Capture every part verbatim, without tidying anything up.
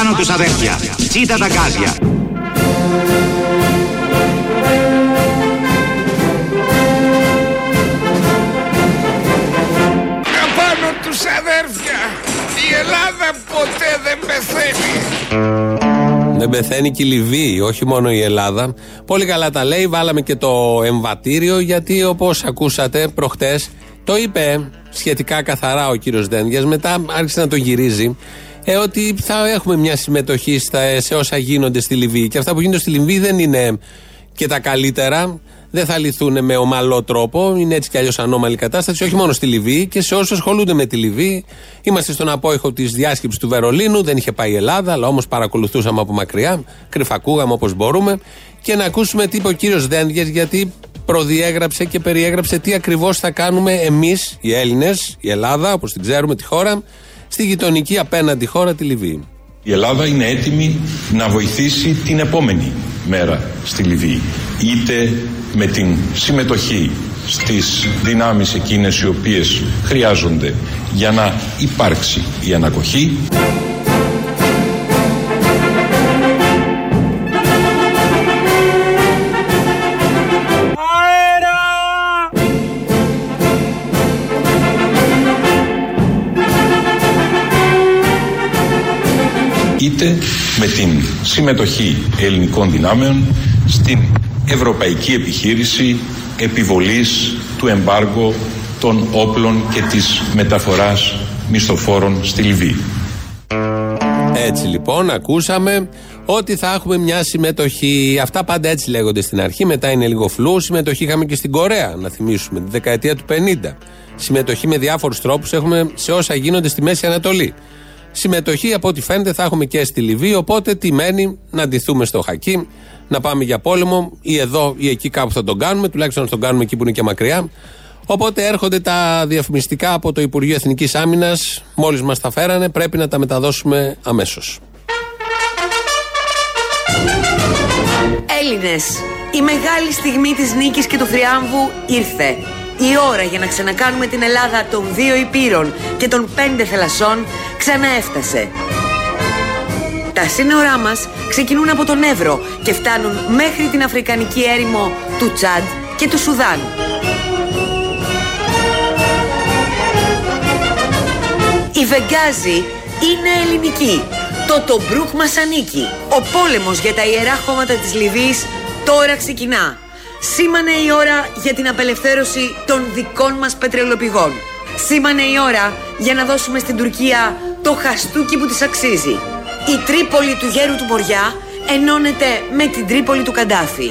Πάνω τους αδέρφια. Τσίτα τα γκάζια. Απάνω τους αδέρφια. Η Ελλάδα ποτέ δεν πεθαίνει. Δεν πεθαίνει και η Λιβύη, όχι μόνο η Ελλάδα. Πολύ καλά τα λέει, βάλαμε και το εμβατήριο, γιατί όπως ακούσατε προχτές, το είπε σχετικά καθαρά ο κύριος Δένδιας, μετά άρχισε να το γυρίζει, ε, ότι θα έχουμε μια συμμετοχή στα, σε όσα γίνονται στη Λιβύη. Και αυτά που γίνονται στη Λιβύη δεν είναι και τα καλύτερα, δεν θα λυθούν με ομαλό τρόπο, είναι έτσι κι αλλιώς ανώμαλη κατάσταση, όχι μόνο στη Λιβύη και σε όσους ασχολούνται με τη Λιβύη. Είμαστε στον απόϊχο της διάσκεψης του Βερολίνου, δεν είχε πάει η Ελλάδα, αλλά όμως παρακολουθούσαμε από μακριά, κρυφακούγαμε όπως μπορούμε, και να ακούσουμε τι είπε ο κύριος Δένδιας, γιατί προδιέγραψε και περιέγραψε τι ακριβώς θα κάνουμε εμείς οι Έλληνες, η Ελλάδα, όπως την ξέρουμε τη χώρα, στη γειτονική απέναντι χώρα, τη Λιβύη. Η Ελλάδα είναι έτοιμη να βοηθήσει την επόμενη μέρα στη Λιβύη, είτε με την συμμετοχή στις δυνάμεις εκείνες οι οποίες χρειάζονται για να υπάρξει η ανακοχή. Είτε με την συμμετοχή ελληνικών δυνάμεων στην ευρωπαϊκή επιχείρηση επιβολής του εμπάργου των όπλων και της μεταφοράς μισθοφόρων στη Λιβύη. Έτσι λοιπόν ακούσαμε ότι θα έχουμε μια συμμετοχή. Αυτά πάντα έτσι λέγονται στην αρχή, μετά είναι λίγο φλού. Συμμετοχή είχαμε και στην Κορέα, να θυμίσουμε, τη δεκαετία του πενήντα. Συμμετοχή με διάφορους τρόπους έχουμε σε όσα γίνονται στη Μέση Ανατολή. Συμμετοχή από ό,τι φαίνεται θα έχουμε και στη Λιβύη, οπότε τι μένει? Να ντυθούμε στο χακί, να πάμε για πόλεμο, ή εδώ ή εκεί κάπου θα τον κάνουμε, τουλάχιστον να τον κάνουμε εκεί που είναι και μακριά. Οπότε έρχονται τα διαφημιστικά από το Υπουργείο Εθνικής Άμυνας, μόλις μας τα φέρανε, πρέπει να τα μεταδώσουμε αμέσως. Έλληνες, η μεγάλη στιγμή της νίκης και του θριάμβου ήρθε. Η ώρα για να ξανακάνουμε την Ελλάδα των δύο υπήρων και των πέντε θαλασσών ξαναέφτασε. Τα σύνορά μας ξεκινούν από τον Εύρο και φτάνουν μέχρι την Αφρικανική έρημο του Τσάντ και του Σουδάν. Η Βεγγάζη είναι ελληνική. Το Τομπρούκ μας ανήκει. Ο πόλεμος για τα ιερά χώματα της Λιβύης τώρα ξεκινά. Σήμανε η ώρα για την απελευθέρωση των δικών μας πετρελοπηγών. Σήμανε η ώρα για να δώσουμε στην Τουρκία το χαστούκι που της αξίζει. Η Τρίπολη του γέρου του Μοριά ενώνεται με την Τρίπολη του Καντάφη.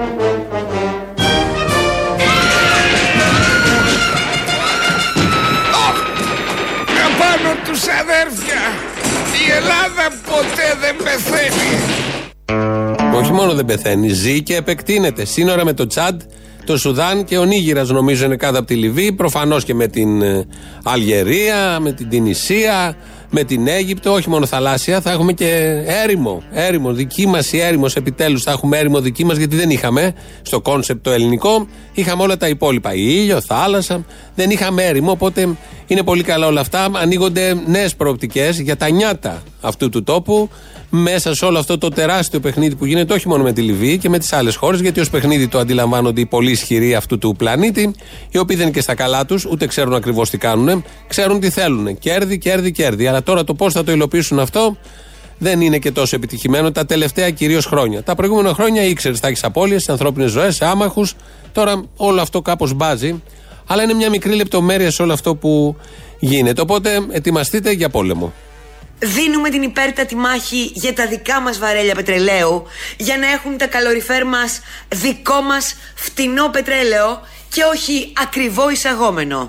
Απάνω τους αδέρφια. Η Ελλάδα ποτέ δεν πεθαίνει. Όχι μόνο δεν πεθαίνει, ζει και επεκτείνεται. Σύνορα με το Τσάντ, το Σουδάν και ο Νίγηρας νομίζω είναι κάτω από τη Λιβύη. Προφανώς και με την Αλγερία, με την Τινησία, με την Αίγυπτο. Όχι μόνο θαλάσσια, θα έχουμε και έρημο. Έρημο, δική μας η έρημος. Επιτέλους θα έχουμε έρημο δική μας, γιατί δεν είχαμε στο κόνσεπτ το ελληνικό. Είχαμε όλα τα υπόλοιπα. Ήλιο, θάλασσα. Δεν είχαμε έρημο. Οπότε είναι πολύ καλά όλα αυτά. Ανοίγονται νέες προοπτικές για τα νιάτα αυτού του τόπου. Μέσα σε όλο αυτό το τεράστιο παιχνίδι που γίνεται όχι μόνο με τη Λιβύη και με τις άλλες χώρες, γιατί ως παιχνίδι το αντιλαμβάνονται οι πολύ ισχυροί αυτού του πλανήτη, οι οποίοι δεν είναι και στα καλά τους, ούτε ξέρουν ακριβώς τι κάνουν, ξέρουν τι θέλουν. Κέρδη, κέρδη, κέρδη. Αλλά τώρα το πώς θα το υλοποιήσουν αυτό δεν είναι και τόσο επιτυχημένο τα τελευταία κυρίως χρόνια. Τα προηγούμενα χρόνια ήξερες, θα έχεις απώλειες σε ανθρώπινες ζωές, σε άμαχους. Τώρα όλο αυτό κάπως μπάζει, αλλά είναι μια μικρή λεπτομέρεια σε όλο αυτό που γίνεται. Οπότε ετοιμαστείτε για πόλεμο. Δίνουμε την υπέρτατη μάχη για τα δικά μας βαρέλια πετρελαίου, για να έχουν τα καλοριφέρ μας δικό μας φτηνό πετρέλαιο και όχι ακριβό εισαγόμενο.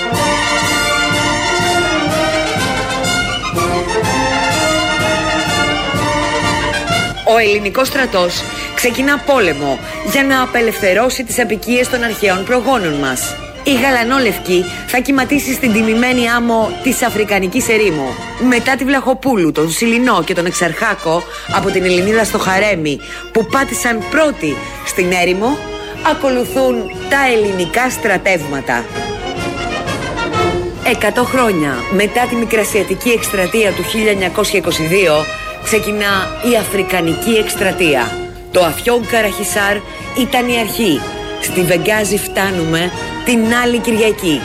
Ο ελληνικός στρατός ξεκινά πόλεμο για να απελευθερώσει τις αποικίες των αρχαίων προγόνων μας. Η γαλανόλευκη θα κυματίσει στην τιμημένη άμμο της Αφρικανικής ερήμου. Μετά τη Βλαχοπούλου, τον Σιλινό και τον Εξαρχάκο από την Ελληνίδα στο Χαρέμι, που πάτησαν πρώτοι στην έρημο, ακολουθούν τα ελληνικά στρατεύματα. Εκατό χρόνια μετά τη Μικρασιατική εκστρατεία του χίλια εννιακόσια είκοσι δύο, ξεκινά η Αφρικανική εκστρατεία. Το Αφιόγκ Καραχισάρ ήταν η αρχή. Στη Βεγγάζη φτάνουμε την άλλη Κυριακή.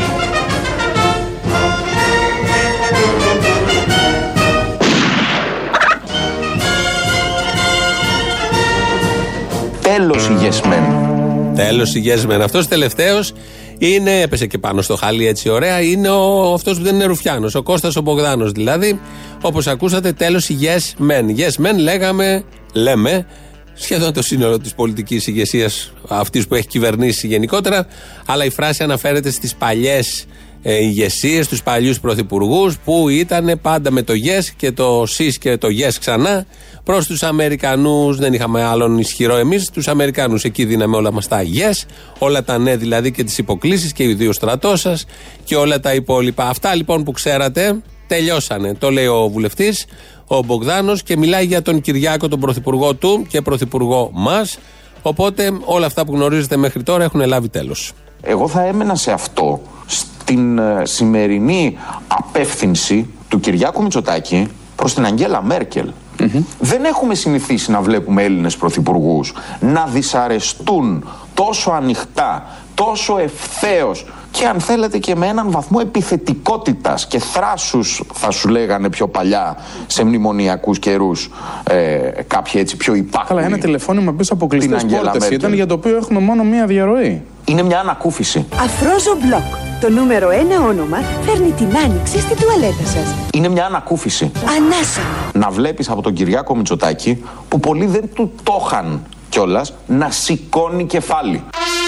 Τέλος η Yes Men. Τέλος η Yes Men. Αυτός τελευταίος είναι, έπεσε και πάνω στο χαλί έτσι ωραία, είναι ο, αυτός που δεν είναι Ρουφιάνος, ο Κώστας ο Μπογδάνος δηλαδή. Όπως ακούσατε, τέλος η Yes Men. Yes Men λέγαμε, λέμε, σχεδόν το σύνολο της πολιτικής ηγεσίας αυτής που έχει κυβερνήσει γενικότερα, αλλά η φράση αναφέρεται στις παλιές ε, ηγεσίες, τους παλιούς πρωθυπουργούς που ήταν πάντα με το yes και το sis και το yes ξανά προς τους Αμερικανούς. Δεν είχαμε άλλον ισχυρό εμείς, τους Αμερικανούς. Εκεί δίναμε όλα μας τα yes, όλα τα ναι δηλαδή και τις υποκλήσεις και οι δύο στρατός σας και όλα τα υπόλοιπα. Αυτά λοιπόν που ξέρατε τελειώσανε. Το λέει ο βουλευτής, ο Μπογδάνος, και μιλάει για τον Κυριάκο, τον πρωθυπουργό του και πρωθυπουργό μας. Οπότε όλα αυτά που γνωρίζετε μέχρι τώρα έχουν λάβει τέλος. Εγώ θα έμενα σε αυτό, στην ε, σημερινή απεύθυνση του Κυριάκου Μητσοτάκη προς την Αγγέλα Μέρκελ. Mm-hmm. Δεν έχουμε συνηθίσει να βλέπουμε Έλληνες πρωθυπουργούς να δυσαρεστούν τόσο ανοιχτά, τόσο ευθέως και αν θέλετε και με έναν βαθμό επιθετικότητας και θράσους, θα σου λέγανε πιο παλιά σε μνημονιακούς καιρούς, ε, κάποιοι έτσι πιο υπάκουοι. Καλά, ένα τηλεφώνημα πίσω από κλειστές πόρτες ήταν, για το οποίο έχουμε μόνο μία διαρροή. Είναι μια ανακούφιση. Αφρόζο Μπλοκ. Το νούμερο ένα όνομα φέρνει την άνοιξη στην τουαλέτα σας. Είναι μια ανακούφιση. Ανάσα. Να βλέπεις από τον Κυριάκο Μητσοτάκη, που πολλοί δεν του το είχαν κιόλας, να σηκώνει κεφάλι.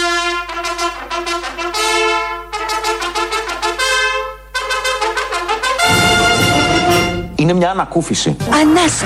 Είναι μια ανακούφιση. Ανάσα.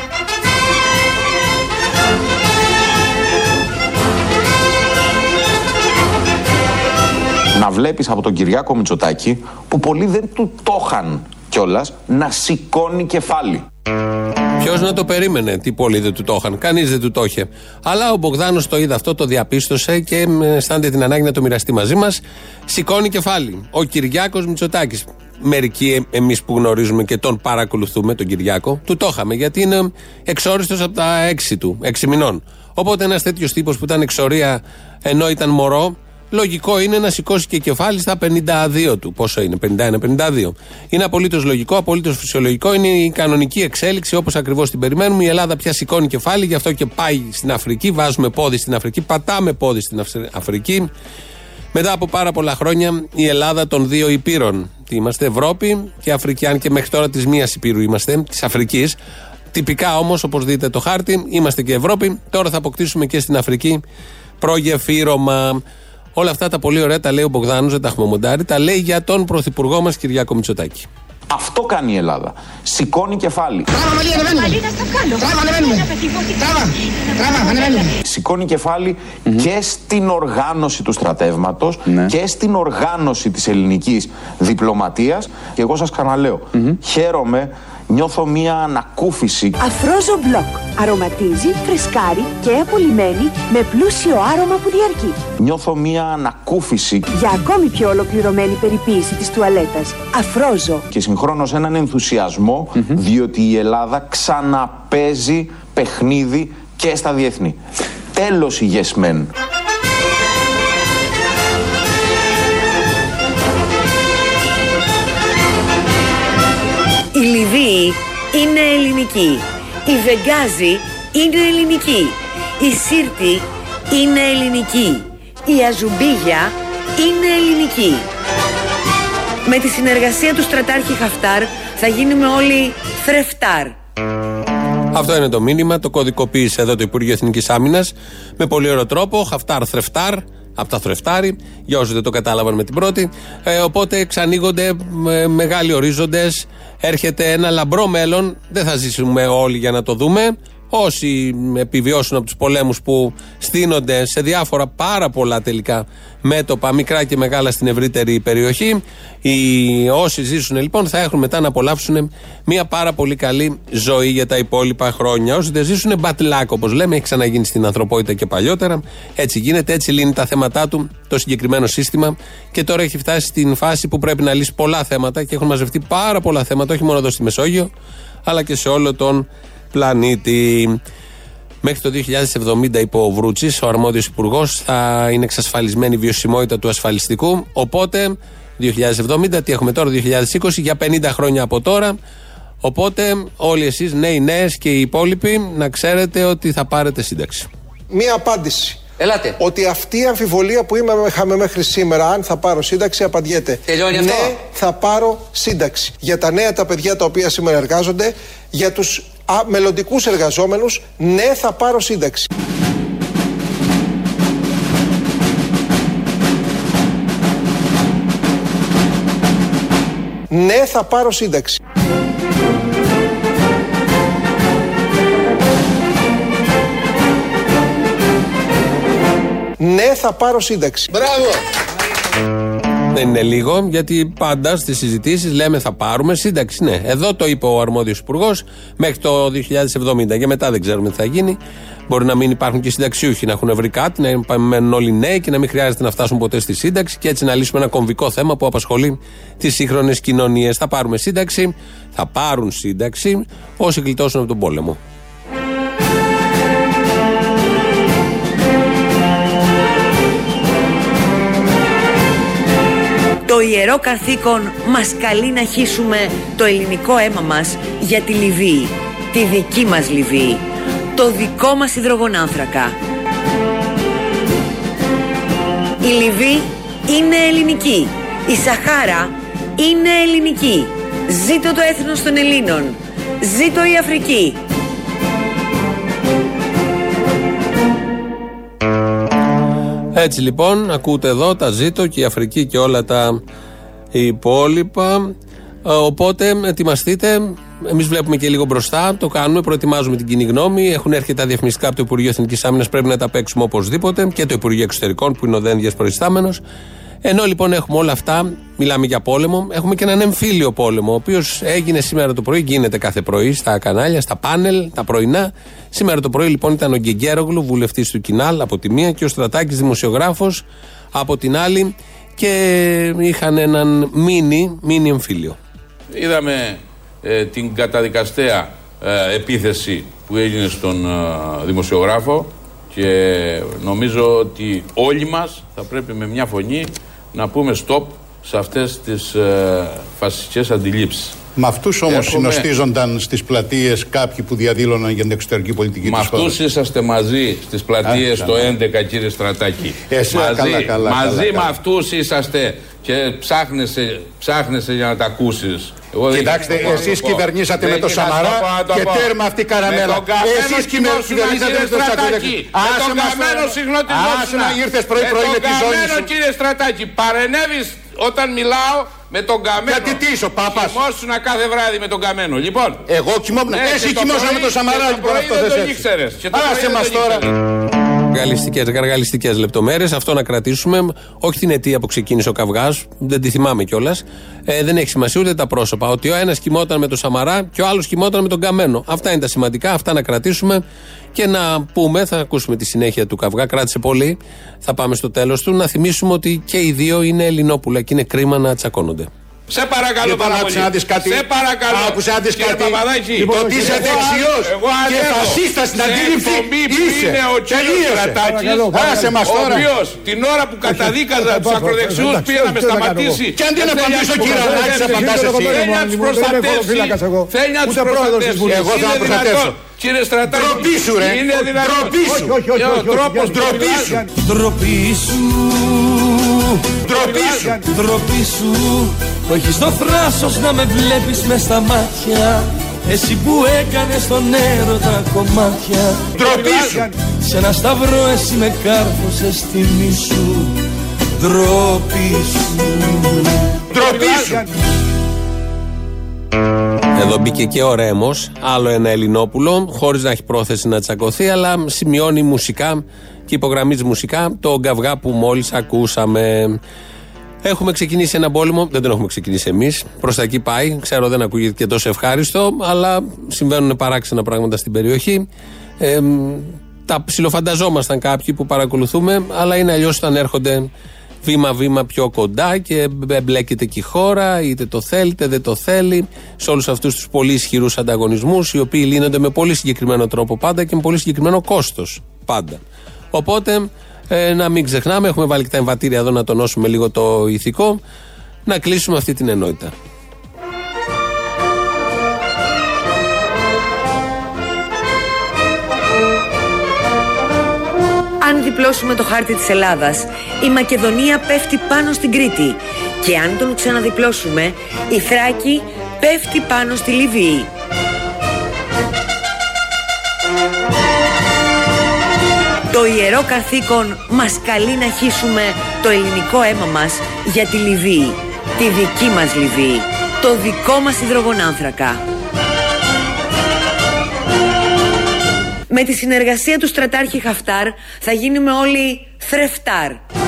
Να βλέπεις από τον Κυριάκο Μητσοτάκη, που πολλοί δεν του το είχαν κιόλας, να σηκώνει κεφάλι. Ποιος να το περίμενε, τι πολλοί δεν του το είχαν, κανείς δεν του το είχε. Αλλά ο Μπογδάνος το είδε αυτό, το διαπίστωσε και αισθάνεται την ανάγκη να το μοιραστεί μαζί μας. Σηκώνει κεφάλι. Ο Κυριάκος Μητσοτάκης. Μερικοί εμείς που γνωρίζουμε και τον παρακολουθούμε, τον Κυριάκο, του το είχαμε, γιατί είναι εξόριστος από τα έξι του, έξι μηνών. Οπότε ένας τέτοιος τύπος που ήταν εξορία ενώ ήταν μωρό, λογικό είναι να σηκώσει και κεφάλι στα πενήντα δύο του. Πόσο είναι, πενήντα ένα πενήντα δύο. Είναι απολύτως λογικό, απολύτως φυσιολογικό, είναι η κανονική εξέλιξη όπως ακριβώς την περιμένουμε. Η Ελλάδα πια σηκώνει κεφάλι, γι' αυτό και πάει στην Αφρική. Βάζουμε πόδι στην Αφρική, πατάμε πόδι στην Αφρική. Μετά από πάρα πολλά χρόνια η Ελλάδα των δύο υπήρων. Τι είμαστε, Ευρώπη και Αφρική, αν και μέχρι τώρα της μίας υπήρου είμαστε, της Αφρικής. Τυπικά όμως, όπως δείτε το χάρτη, είμαστε και Ευρώπη. Τώρα θα αποκτήσουμε και στην Αφρική προγεφύρωμα. Όλα αυτά τα πολύ ωραία τα λέει ο Μπογδάνος, δεν τα έχουμε μοντάρει, τα λέει για τον πρωθυπουργό μας Κυριάκο Μητσοτάκη. Αυτό κάνει η Ελλάδα. Σηκώνει κεφάλι. Σηκώνει κεφάλι mm-hmm. και στην οργάνωση του στρατεύματος mm-hmm. και στην οργάνωση της ελληνικής διπλωματίας. Και εγώ σας ξαναλέω, mm-hmm. χαίρομαι, νιώθω μία ανακούφιση. Αφρόζο Μπλοκ. Αρωματίζει, φρεσκάρει και απολυμμένει με πλούσιο άρωμα που διαρκεί. Νιώθω μία ανακούφιση για ακόμη πιο ολοκληρωμένη περιποίηση της τουαλέτας. Αφρόζο. Και συγχρόνως έναν ενθουσιασμό, mm-hmm. διότι η Ελλάδα ξαναπέζει παιχνίδι και στα διεθνή. Τέλος η Yes Men. Η Λιβύη είναι ελληνική. Η Βεγγάζη είναι ελληνική. Η Σύρτη είναι ελληνική. Η Αζουμπίγια είναι ελληνική. Με τη συνεργασία του στρατάρχη Χαφτάρ θα γίνουμε όλοι θρεφτάρ. Αυτό είναι το μήνυμα, το κωδικοποίησε εδώ το Υπουργείο Εθνικής Άμυνας με πολύ ωραίο τρόπο. Χαφτάρ θρεφτάρ, από τα θρεφτάρι, για όσοι δεν το κατάλαβαν με την πρώτη. Ε, οπότε εξανοίγονται ε, μεγάλοι ορίζοντες. Έρχεται ένα λαμπρό μέλλον. Δεν θα ζήσουμε όλοι για να το δούμε. Όσοι επιβιώσουν από τους πολέμους που στείνονται σε διάφορα πάρα πολλά τελικά μέτωπα, μικρά και μεγάλα στην ευρύτερη περιοχή, οι όσοι ζήσουν λοιπόν θα έχουν μετά να απολαύσουν μια πάρα πολύ καλή ζωή για τα υπόλοιπα χρόνια. Όσοι δεν ζήσουν, bad luck, όπως λέμε, έχει ξαναγίνει στην ανθρωπότητα και παλιότερα. Έτσι γίνεται, έτσι λύνει τα θέματά του το συγκεκριμένο σύστημα και τώρα έχει φτάσει στην φάση που πρέπει να λύσει πολλά θέματα και έχουν μαζευτεί πάρα πολλά θέματα, όχι μόνο εδώ στη Μεσόγειο, αλλά και σε όλο τον πλανήτη. Μέχρι το δύο χιλιάδες εβδομήντα, είπε ο Βρούτσης, ο αρμόδιος υπουργός, θα είναι εξασφαλισμένη η βιωσιμότητα του ασφαλιστικού. Οπότε, δύο χιλιάδες εβδομήντα, τι έχουμε τώρα, δύο χιλιάδες είκοσι, για πενήντα χρόνια από τώρα. Οπότε, όλοι εσείς, νέοι, νέες και οι υπόλοιποι, να ξέρετε ότι θα πάρετε σύνταξη. Μία απάντηση. Ελάτε. Ότι αυτή η αμφιβολία που είχαμε μέχρι σήμερα, αν θα πάρω σύνταξη, απαντιέται. Τελειώνει αυτό. Ναι, θα πάρω σύνταξη. Για τα νέα τα παιδιά τα οποία σήμερα εργάζονται, για τους μελλοντικούς εργαζόμενους, ναι, θα πάρω σύνταξη. Ναι, θα πάρω σύνταξη. Ναι, θα πάρω σύνταξη. Μπράβο! Δεν είναι λίγο, γιατί πάντα στις συζητήσεις λέμε θα πάρουμε σύνταξη. Ναι, εδώ το είπε ο αρμόδιος υπουργός μέχρι το δύο χιλιάδες εβδομήντα. Για μετά δεν ξέρουμε τι θα γίνει. Μπορεί να μην υπάρχουν και συνταξιούχοι, να έχουν βρει κάτι, να μένουν όλοι νέοι και να μην χρειάζεται να φτάσουν ποτέ στη σύνταξη και έτσι να λύσουμε ένα κομβικό θέμα που απασχολεί τις σύγχρονες κοινωνίες. Θα πάρουμε σύνταξη, θα πάρουν σύνταξη όσοι γλιτώσουν από τον πόλεμο. Το ιερό καθήκον μας καλεί να χύσουμε το ελληνικό αίμα μας για τη Λιβύη, τη δική μας Λιβύη, το δικό μας υδρογονάνθρακα. Η Λιβύη είναι ελληνική, η Σαχάρα είναι ελληνική. Ζήτω το έθνος των Ελλήνων, ζήτω η Αφρική. Έτσι λοιπόν, ακούτε εδώ τα ζήτω και η Αφρική και όλα τα υπόλοιπα. Οπότε ετοιμαστείτε. Εμείς βλέπουμε και λίγο μπροστά, το κάνουμε, προετοιμάζουμε την κοινή γνώμη. Έχουν έρθει τα διαφημιστικά από το Υπουργείο Εθνικής Άμυνας, πρέπει να τα παίξουμε οπωσδήποτε. Και το Υπουργείο Εξωτερικών που είναι ο δένδιας προϊστάμενος. Ενώ λοιπόν έχουμε όλα αυτά, μιλάμε για πόλεμο, έχουμε και έναν εμφύλιο πόλεμο, ο οποίος έγινε σήμερα το πρωί, γίνεται κάθε πρωί στα κανάλια, στα πάνελ, τα πρωινά. Σήμερα το πρωί λοιπόν ήταν ο Γκεγκέρογλου, βουλευτής του Κινάλ από τη μία, και ο Στρατάκης, δημοσιογράφος, από την άλλη, και είχαν έναν μίνι, μίνι εμφύλιο. Είδαμε ε, την καταδικαστέα ε, επίθεση που έγινε στον ε, δημοσιογράφο και νομίζω ότι όλοι μας θα πρέπει με μια φωνή να πούμε stop σε αυτές τις ε, φασιστικές αντιλήψεις. Με αυτούς όμως Έχουμε... συνοστίζονταν στις πλατείες κάποιοι που διαδήλωναν για την εξωτερική πολιτική της χώρας. Με αυτούς είσαστε μαζί στις πλατείες Α, το έντεκα, κύριε Στρατάκη. Εσύ, μαζί καλά, καλά, μαζί καλά, με καλά. αυτούς είσαστε και ψάχνεσαι, ψάχνεσαι για να τα ακούσεις. Εγώ Κοιτάξτε, εσείς κυβερνήσατε με το Σαμαρά και τέρμα αυτή η καραμέλα. Εσείς κυβερνήσατε με το Σακουλέκη. Άσε μας τώρα. Άσε να ήρθες πρωί-πρωί με τη ζώνη σου. Κύριε Στρατάκη, παρενέβης όταν μιλάω με τον Καμένο. Γιατί τι είσαι ο Πάπας? Κοιμόσουνα κάθε βράδυ με τον Καμένο. Λοιπόν. Εγώ κοιμόμουν. Εσύ κοιμόσουνα με τον Σαμαρά. Και το πρωί δεν τον ήξερες. Άσε μας τώρα. Γαλλιστικές, γαργαλιστικές λεπτομέρειες, αυτό να κρατήσουμε. Όχι την αιτία που ξεκίνησε ο καυγάς, δεν τη θυμάμαι κιόλας. Ε, δεν έχει σημασία ούτε τα πρόσωπα. Ότι ο ένας κοιμόταν με τον Σαμαρά και ο άλλος κοιμόταν με τον Καμένο. Αυτά είναι τα σημαντικά, αυτά να κρατήσουμε και να πούμε. Θα ακούσουμε τη συνέχεια του καυγά. Κράτησε πολύ. Θα πάμε στο τέλος του. Να θυμίσουμε ότι και οι δύο είναι Ελληνόπουλα και είναι κρίμα να τσακώνονται. Σε παρακαλώ πάρα πολύ. Σε παρακαλώ. Άκουσα να δεις κάτι. Λοιπόν, ότι είσαι δεξιός και φασίστας στην αντίληψη είσαι. Είναι ο κύριος Στρατάκης, ο οποίος την ώρα που καταδίκαζα τους ακροδεξιούς πήρε να με σταματήσει. Και αντί να απαντήσω ο κύριος Στρατάκης απαντάς εσύ. Θέλει να τους προστατεύσει. Θέλει να τους προστατεύσει. Εγώ θα προστατεύσω. Κύριε Στρατάκη, ντροπή σου ρε, είναι δυνατόν. Ντροπή σου. Ντροπή σου. Ντροπή σου. Ντροπή σου. Που έχεις το θράσος να με βλέπεις μες στα μάτια. Εσύ που έκανες τον έρωτα κομμάτια. Ντροπή σου. Σε ένα σταυρό εσύ με κάρφωσες στη μίσου. Ντροπή σου. Ντροπή σου. Εδώ μπήκε και ο Ρέμος, άλλο ένα Ελληνόπουλο, χωρίς να έχει πρόθεση να τσακωθεί, αλλά σημειώνει μουσικά και υπογραμμίζει μουσικά το καυγά που μόλις ακούσαμε. Έχουμε ξεκινήσει ένα πόλεμο, δεν τον έχουμε ξεκινήσει εμείς. Προς τα εκεί πάει. Ξέρω δεν ακούγεται και τόσο ευχάριστο, αλλά συμβαίνουν παράξενα πράγματα στην περιοχή. Ε, τα ψιλοφανταζόμασταν κάποιοι που παρακολουθούμε, αλλά είναι αλλιώς όταν έρχονται βήμα-βήμα πιο κοντά και μπλέκεται και η χώρα, είτε το θέλει είτε δεν το θέλει, σε όλους αυτούς τους πολύ ισχυρούς ανταγωνισμούς, οι οποίοι λύνονται με πολύ συγκεκριμένο τρόπο πάντα και με πολύ συγκεκριμένο κόστος πάντα. Οπότε, ε, να μην ξεχνάμε, έχουμε βάλει και τα εμβατήρια εδώ να τονώσουμε λίγο το ηθικό, να κλείσουμε αυτή την ενότητα. Αν διπλώσουμε το χάρτη της Ελλάδας, η Μακεδονία πέφτει πάνω στην Κρήτη και αν τον ξαναδιπλώσουμε, η Θράκη πέφτει πάνω στη Λιβύη. Το ιερό καθήκον μας καλεί να χύσουμε το ελληνικό αίμα μας για τη Λιβύη, τη δική μας Λιβύη, το δικό μας υδρογονάνθρακα. Με τη συνεργασία του στρατάρχη Χαφτάρ θα γίνουμε όλοι θρεφτάρ.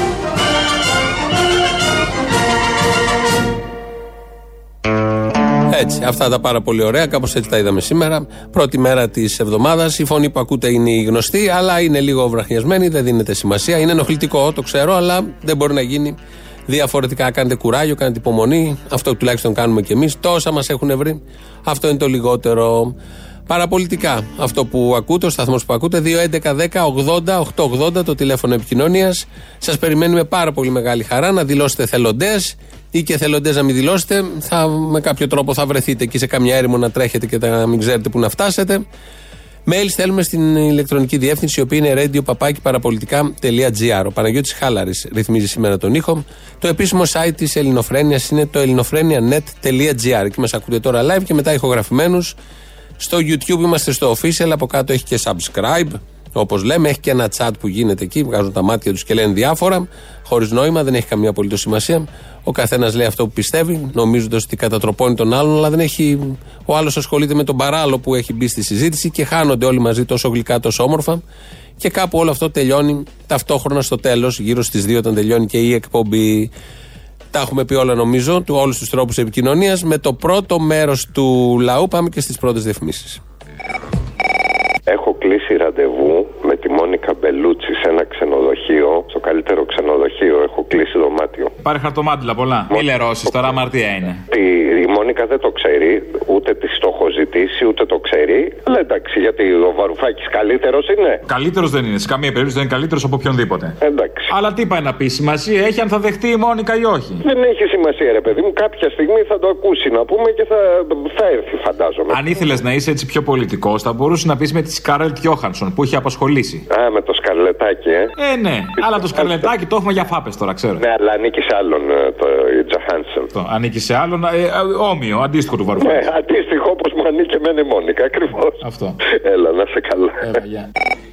Έτσι, αυτά τα πάρα πολύ ωραία, κάπως έτσι τα είδαμε σήμερα. Πρώτη μέρα της εβδομάδας. Η φωνή που ακούτε είναι η γνωστή, αλλά είναι λίγο βραχνιασμένη, δεν δίνεται σημασία. Είναι ενοχλητικό, το ξέρω, αλλά δεν μπορεί να γίνει διαφορετικά. Κάνετε κουράγιο, κάνετε υπομονή. Αυτό τουλάχιστον κάνουμε κι εμείς. Τόσα μας έχουν βρει. Αυτό είναι το λιγότερο. Παραπολιτικά, αυτό που ακούτε, ο σταθμός που ακούτε, δύο έντεκα δέκα ογδόντα οκτακόσια ογδόντα το τηλέφωνο επικοινωνίας. Σας περιμένει με πάρα πολύ μεγάλη χαρά να δηλώσετε θελοντές ή και θελοντές να μην δηλώσετε. Θα, με κάποιο τρόπο θα βρεθείτε εκεί σε καμιά έρημο να τρέχετε και να μην ξέρετε που να φτάσετε. Mail στέλνουμε στην ηλεκτρονική διεύθυνση, η οποία είναι radio παπάκι παραπολιτικά τελεία τζι άρ. Ο Παναγιώτης Χάλαρης ρυθμίζει σήμερα τον ήχο. Το επίσημο site της Ελληνοφρένειας είναι το ελληνοφρένια τελεία net τελεία τζι άρ. Εκεί μας ακούτε τώρα live και μετά ηχογραφημένους. Στο YouTube είμαστε στο official, από κάτω έχει και subscribe, όπως λέμε, έχει και ένα chat που γίνεται εκεί, βγάζουν τα μάτια τους και λένε διάφορα, χωρίς νόημα, δεν έχει καμία απολύτως σημασία. Ο καθένας λέει αυτό που πιστεύει, νομίζοντας ότι κατατροπώνει τον άλλον, αλλά δεν έχει. Ο άλλος ασχολείται με τον παράλληλο που έχει μπει στη συζήτηση και χάνονται όλοι μαζί τόσο γλυκά, τόσο όμορφα. Και κάπου όλο αυτό τελειώνει ταυτόχρονα στο τέλος, γύρω στις δύο όταν τελειώνει και η εκπομπή. Τα έχουμε πει όλα νομίζω, του όλους τους τρόπους επικοινωνίας. Με το πρώτο μέρος του λαού πάμε και στις πρώτες διαφημίσεις. Έχω κλείσει ραντεβού με τη Μόνικα Μπελούτσι σε ένα ξενοδοχείο, στο καλύτερο ξενοδοχείο. Έχω κλείσει δωμάτιο. Πάρε χαρτομάτιλα πολλά. Μη λερώσεις, τώρα αμαρτία είναι. Η, η Μόνικα δεν το ξέρει, ούτε τη το έχω ζητήσει, ούτε το ξέρει. Αλλά εντάξει, γιατί ο Βαρουφάκης καλύτερος είναι. Καλύτερος δεν είναι, σε καμία περίπτωση δεν είναι καλύτερος από οποιονδήποτε. Εντάξει. Αλλά τι πάει να πει, σημασία έχει αν θα δεχτεί η Μόνικα ή όχι. Δεν έχει σημασία, ρε παιδί μου, κάποια στιγμή θα το ακούσει να πούμε και θα, θα έρθει, φαντάζομαι. Αν ήθελες να είσαι έτσι πιο πολιτικός, θα μπορούσε να πει με τη Σκάρλετ Γιόχανσον που είχε απασχολήσει. Α, με το Σκαρλετάκι, ε. Ε, ναι, αλλά το Σκαρλετάκι το έχουμε για φάπες τώρα, ξέρω. Ναι, αλλά ανήκει σε άλλον το Τζοχάνσον. Ανήκει σε άλλον, ε, ε, όμοιο, αντίστοιχο του Βαρουφάκη. Ναι, αντίστοιχο όπως μου ανήκει εμένα η Μόνικα, ακριβώς. Αυτό. Έλα, να σε καλά. Έλα, γεια.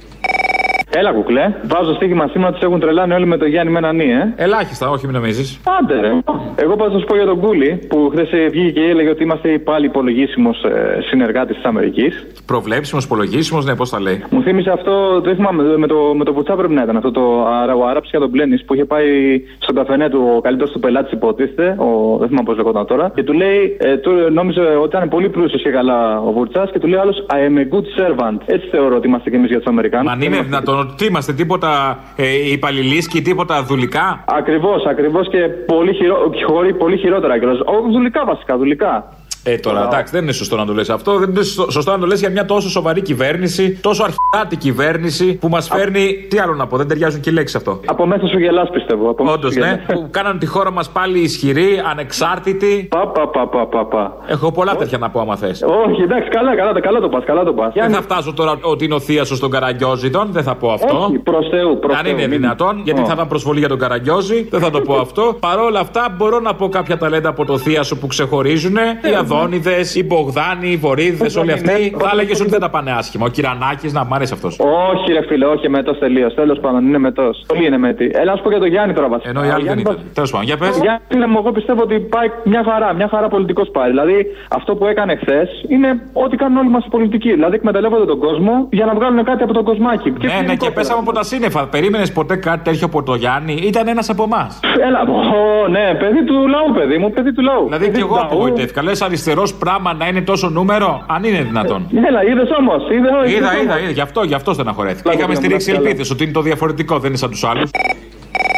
Έλα, κουκλέ. Βάζω στοίχημα σήμερα, του έχουν τρελάνει όλοι με το Γιάννη Μενανή, ε. Ελάχιστα, όχι, μην νομίζεις. Άντε, ρε. Εγώ πάω να σου πω για τον Κούλι, που χθες βγήκε και έλεγε ότι είμαστε πάλι υπολογίσιμος ε, συνεργάτης της Αμερικής. Προβλέψιμος, υπολογίσιμος, ναι, πώς τα λέει. Μου θύμισε αυτό, δεν θυμάμαι, με το, με το Βουτσά πρέπει να ήταν αυτό το ο Αράψια τον Πλένης που είχε πάει στον καφενέ του, ο καλύτερος του πελάτης υποτίθεται, ο, δεν θυμάμαι πώς λεγόταν τώρα, και του λέει, ε, του, νόμιζε ότι ήταν πολύ πλούσιος και καλά ο Βουτσάς και του λέει άλλος I am a good servant. Έτσι θεωρώ ότι είμαστε κι εμείς για τους Αμερικάνους. Μα είναι δυνατόν. Τι είμαστε, τίποτα ε, υπαλληλίσκοι, τίποτα δουλικά. Ακριβώς, ακριβώς και πολύ, χειρο, χωρί, πολύ χειρότερα κιόλας. Δουλικά βασικά, δουλικά. Ε, τώρα εντάξει, δεν είναι σωστό να το λες αυτό. Δεν είναι σωστό να το λες για μια τόσο σοβαρή κυβέρνηση, τόσο αρχιάτη κυβέρνηση που μας φέρνει. Α... Τι άλλο να πω, δεν ταιριάζουν και οι λέξεις αυτό. Από μέσα σου γελάς, πιστεύω. Όντως, ναι. Που κάναν τη χώρα μας πάλι ισχυρή, ανεξάρτητη. Πα, πα, πα, πα, πα, πα. Έχω πολλά τέτοια να πω, άμα θες. Όχι, εντάξει, καλά, καλά, καλά το πας, καλά το πας. Δεν θα φτάσω τώρα ότι είναι ο θείασος στον Καραγκιόζητον, δεν θα πω αυτό. Όχι, προς Θεού, προς Αν είναι Θεού, δυνατόν, γιατί oh. θα ήταν προσβολή για τον Καραγκιόζη, δεν θα το πω αυτό. Παρ' όλα αυτά, μπορώ να πω κάποια ταλέντα από το θείασο που ξεχωρίζουν. Οι Αδόνιδες, οι Μπογδάνοι, οι Βορύδιδες, όλοι αυτοί. Θα έλεγε ότι δεν τα πάνε άσχημα. Ο Κυρανάκης, να μ' αρέσει αυτός. Όχι, ρε φίλε, όχι μετός τελείως. Τέλος πάντων, είναι μετός. Πολύ είναι μετή. Έλα, να σου πω για τον Γιάννη τώρα βασικά. Ενώ οι άλλοι δεν ήταν. Τέλος πάντων, για πες. Γιάννη, εγώ πιστεύω ότι πάει μια χαρά, μια χαρά πολιτικός πάει. Δηλαδή, αυτό που έκανε χθες είναι ό,τι κάνουν όλοι μας οι πολιτικοί. Δηλαδή, εκμεταλλεύονται τον κόσμο για να βγάλουν κάτι από τον κοσμάκι. Ναι, και ναι, και πέσαμε από τα σύννεφα. Περίμενες ποτέ κάτι τέτοιο από το Γιάννη? Ήταν ένας από εμάς. Έλα, oh, ναι, παιδί του λαού, παιδί μου, παιδί του λαού. Δηλαδή, και εγώ απογοητεύτηκα. Λες αριστερός πράγμα να είναι τόσο νούμερο, αν είναι δυνατόν. Έλα, είδες όμως. Είδα, είδα, είδα, είδα, γι' αυτό, γι' αυτό στεναχωρέθηκα. Είχαμε στηρίξει ελπίδες ότι είναι το διαφορετικό, δεν είναι σαν τους άλλους.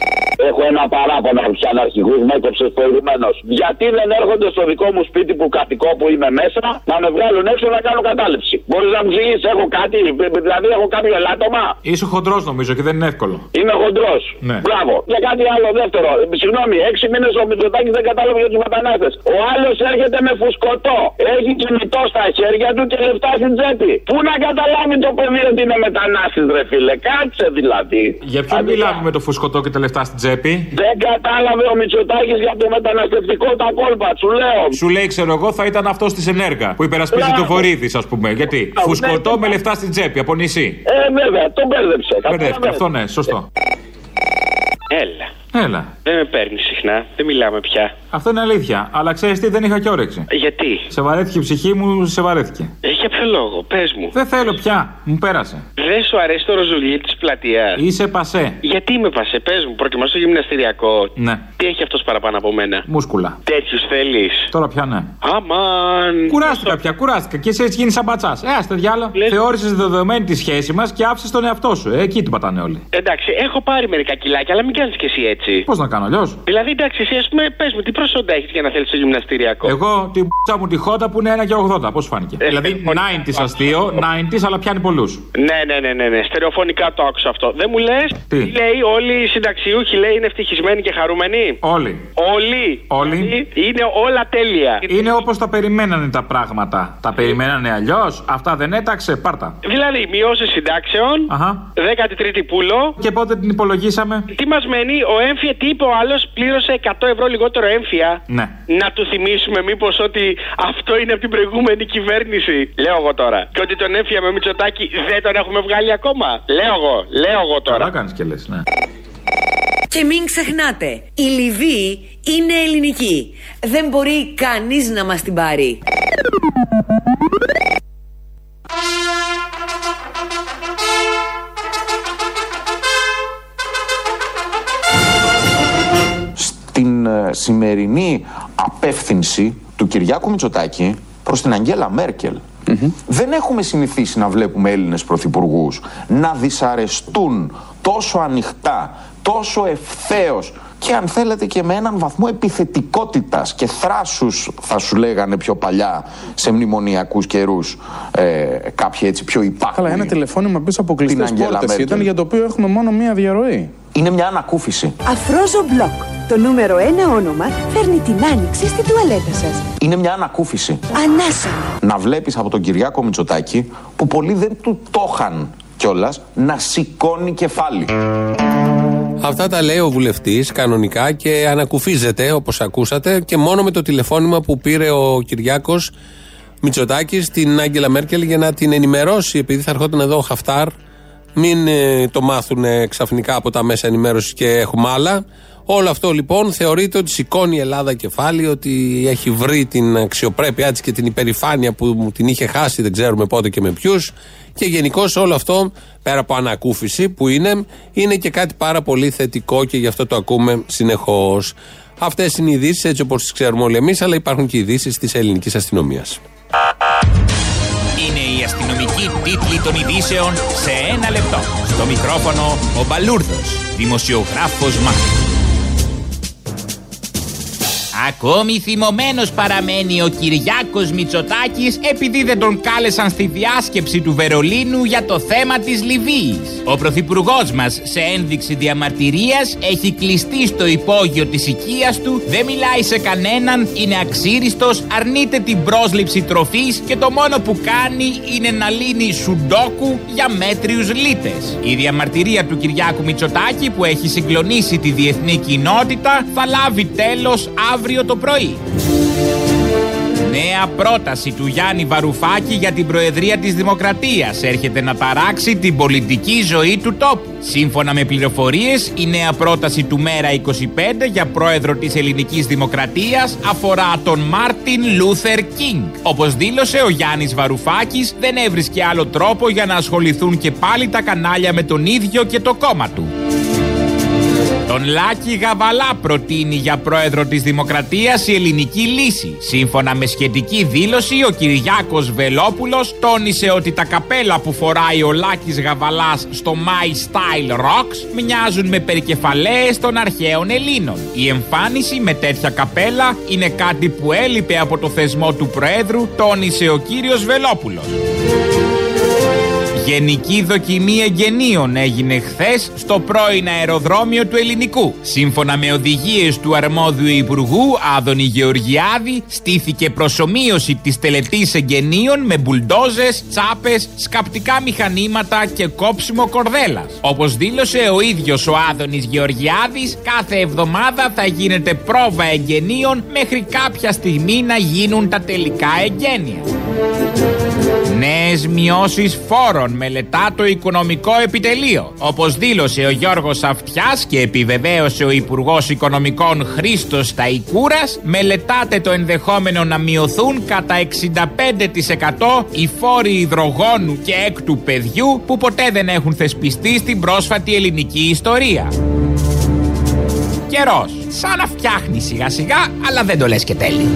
έχω ένα παράπονο από του αναρχικούς, με έκοψες προηγουμένως. Γιατί δεν έρχονται στο δικό μου σπίτι που κατοικώ, που είμαι μέσα, να με βγάλουν έξω να κάνω κατάληψη? Μπορείς να μου εξηγήσεις, έχω κάτι, δηλαδή έχω κάποιο ελάττωμα? Είσαι χοντρός νομίζω και δεν είναι εύκολο. Είμαι χοντρός. Ναι. Μπράβο. Για κάτι άλλο δεύτερο. Συγγνώμη, έξι μήνες ο Μητσοτάκης δεν κατάλαβε για τους μετανάστες. Ο άλλος έρχεται με φουσκωτό. Έχει κινητό στα χέρια του και λεφτά στην τσέπη. Πού να καταλάβει το παιδί ότι είναι μετανάστης, ρε φίλε? Κάτσε δηλαδή. Για ποιον Αντί... μιλάμε με το φουσκωτό και τα λεφτά στην τσέπη? Δεν κατάλαβε ο Μητσοτάκης για το μεταναστευτικό τα κόλπα, σου λέω. Σου λέει, ξέρω εγώ, θα ήταν αυτός της Ενέργα που υπερασπίζει το Βορύδης, ας πούμε. Γιατί? Ναι, φουσκωτό ναι, με λεφτά στην τσέπη από νησί. Ε, βέβαια, τον μπέρδεψε. Μπέρδεψε, αυτό ναι, σωστό. Έλα. Έλα. Δεν με παίρνει συχνά, δεν μιλάμε πια. Αυτό είναι αλήθεια. Αλλά ξέρεις τι, δεν είχα και όρεξη. Γιατί? Σε βαρέθηκε η ψυχή μου, σε βαρέθηκε. Ε, για ποιο λόγο, πες μου. Δεν θέλω πια, μου πέρασε. Δεν σου αρέσει το ροζουλί της πλατείας? Είσαι πασέ. Γιατί είμαι πασέ, πες μου, προκειμένου στο γυμναστηριακό. Ναι. Τι έχει αυτός παραπάνω από μένα? Μούσκουλα. Τέτοιους θέλεις? Τώρα πια ναι. Αμάν. Κουράστηκα πια, κουράστηκα. Και εσύ έτσι γίνει σαν πατσάς. Ε, άστε διάλο. Λες... Θεώρησες δεδομένη τη σχέση μας και άφησες τον εαυτό σου. Ε, εκεί του πατάνε όλοι. Εντάξει, έχω πάρει μερικά κιλάκια, αλλά μην κάνεις κι εσύ έτσι. Πώς να κάνω αλλιώς? Δηλαδή, εντάξει, εσύ ας πούμε, πες μου, τι προσόντα έχεις για να θέλεις το γυμναστηριακό? Εγώ την π***α μου τη χότα που είναι ένα και ογδόντα. Πώς φάνηκε? Ε, δηλαδή, ενενήντα αστείο, ενενήντα αλλά πιάνει πολλούς. Ναι, ναι, ναι, ναι, ναι. Στερεοφωνικά το άκουσα αυτό. Δεν μου λες τι? Τι λέει, όλοι οι συνταξιούχοι λέει είναι ευτυχισμένοι και χαρούμενοι? Όλοι. Όλοι. Όλοι. Είναι όλα τέλεια. Είναι όπως τα περιμένανε τα πράγματα. Τα περιμένανε αλλιώς. Αυτά δεν έταξε, πάρτα. Δηλαδή, μειώσεις συντάξεων. Αχα. δέκατη τρίτη πούλο. Και πότε την υπολογίσαμε? Τι μας μένει, ο έμφυα, τι είπε ο άλλος, πλήρωσε εκατό ευρώ λιγότερο έμφυα. Ναι. Να του θυμίσουμε μήπως ότι αυτό είναι από την προηγούμενη κυβέρνηση? Λέω εγώ τώρα. Και ότι τον έμφυα με Μητσοτάκη δεν τον έχουμε βγάλει ακόμα. Λέω εγώ, λέω εγώ τώρα. Καλά κάνεις και λες, ναι. Και μην ξεχνάτε, η Λιβύη είναι ελληνική. Δεν μπορεί κανείς να μας την πάρει. Στην ε, σημερινή απεύθυνση του Κυριάκου Μητσοτάκη προς την Αγγέλα Μέρκελ, mm-hmm. δεν έχουμε συνηθίσει να βλέπουμε Έλληνες πρωθυπουργούς να δυσαρεστούν τόσο ανοιχτά, τόσο ευθέως και αν θέλετε και με έναν βαθμό επιθετικότητας και θράσους, θα σου λέγανε πιο παλιά σε μνημονιακούς καιρούς, ε, κάποιοι έτσι πιο υπάκουοι. Καλά, ένα τηλεφώνημα πίσω από κλειστές πόρτες ήταν, για το οποίο έχουμε μόνο μία διαρροή. Είναι μια ανακούφιση. Αφρόζο Μπλοκ. Το νούμερο ένα όνομα φέρνει την άνοιξη στην τουαλέτα σας. Είναι μια ανακούφιση. Ανάσα. Να βλέπεις από τον Κυριάκο Μητσοτάκη, που πολλοί δεν του το είχαν κιόλας, να σηκώνει κεφάλι. Αυτά τα λέει ο βουλευτής κανονικά και ανακουφίζεται όπως ακούσατε και μόνο με το τηλεφώνημα που πήρε ο Κυριάκος Μητσοτάκης στην Άγγελα Μέρκελ για να την ενημερώσει, επειδή θα ερχόταν εδώ ο Χαφτάρ, μην ε, το μάθουν ε, ξαφνικά από τα μέσα ενημέρωσης και έχουμε άλλα. Όλο αυτό λοιπόν θεωρείται ότι σηκώνει η Ελλάδα κεφάλι, ότι έχει βρει την αξιοπρέπειά της και την υπερηφάνεια που την είχε χάσει, δεν ξέρουμε πότε και με ποιους. Και γενικώς όλο αυτό, πέρα από ανακούφιση που είναι, είναι και κάτι πάρα πολύ θετικό και γι' αυτό το ακούμε συνεχώς. Αυτές είναι οι ειδήσεις έτσι όπως τις ξέρουμε όλοι εμείς, αλλά υπάρχουν και ειδήσεις της ελληνικής αστυνομίας. Είναι η αστυνομική τίτλη των ειδήσεων σε ένα λεπτό. Στο μικρόφωνο ο Μπαλούρδος, δημοσιογράφος Μάρκος. Ακόμη θυμωμένος παραμένει ο Κυριάκος Μητσοτάκης επειδή δεν τον κάλεσαν στη διάσκεψη του Βερολίνου για το θέμα της Λιβύης. Ο πρωθυπουργός μας, σε ένδειξη διαμαρτυρίας, έχει κλειστεί στο υπόγειο της οικίας του, δεν μιλάει σε κανέναν, είναι αξίριστος, αρνείται την πρόσληψη τροφής και το μόνο που κάνει είναι να λύνει σουντόκου για μέτριους λίτες. Η διαμαρτυρία του Κυριάκου Μητσοτάκη, που έχει συγκλονίσει τη διεθνή κοινότητα, θα λάβει τέλος αύριο το πρωί. Νέα πρόταση του Γιάννη Βαρουφάκη για την Προεδρία της Δημοκρατίας έρχεται να ταράξει την πολιτική ζωή του τόπου. Σύμφωνα με πληροφορίες, η νέα πρόταση του Μέρα είκοσι πέντε για πρόεδρο της Ελληνικής Δημοκρατίας αφορά τον Μάρτιν Λούθερ Κίνγκ. Όπως δήλωσε ο Γιάννης Βαρουφάκης, δεν έβρισκε άλλο τρόπο για να ασχοληθούν και πάλι τα κανάλια με τον ίδιο και το κόμμα του. Τον Λάκη Γαβαλά προτείνει για πρόεδρο της Δημοκρατίας η Ελληνική Λύση. Σύμφωνα με σχετική δήλωση, ο Κυριάκος Βελόπουλος τόνισε ότι τα καπέλα που φοράει ο Λάκης Γαβαλάς στο My Style Rocks μοιάζουν με περικεφαλαίες των αρχαίων Ελλήνων. Η εμφάνιση με τέτοια καπέλα είναι κάτι που έλειπε από το θεσμό του Προέδρου, τόνισε ο κύριος Βελόπουλος. Γενική δοκιμή εγγενείων έγινε χθες στο πρώην αεροδρόμιο του Ελληνικού. Σύμφωνα με οδηγίες του αρμόδιου Υπουργού Άδωνη Γεωργιάδη, στήθηκε προσομοίωση της τελετής εγγενείων με μπουλντόζες, τσάπες, σκαπτικά μηχανήματα και κόψιμο κορδέλας. Όπως δήλωσε ο ίδιος ο Άδωνης Γεωργιάδης, κάθε εβδομάδα θα γίνεται πρόβα εγγενείων μέχρι κάποια στιγμή να γίνουν τα τελικά εγγένεια. Νέες μειώσεις φόρων μελετά το Οικονομικό Επιτελείο. Όπως δήλωσε ο Γιώργος Αυτιάς και επιβεβαίωσε ο Υπουργός Οικονομικών Χρήστος Σταϊκούρας, μελετάται το ενδεχόμενο να μειωθούν κατά εξήντα πέντε τοις εκατό οι φόροι υδρογόνου και έκτου παιδιού που ποτέ δεν έχουν θεσπιστεί στην πρόσφατη ελληνική ιστορία. Καιρός, σαν να φτιάχνει σιγά σιγά, αλλά δεν το λες και τέλει.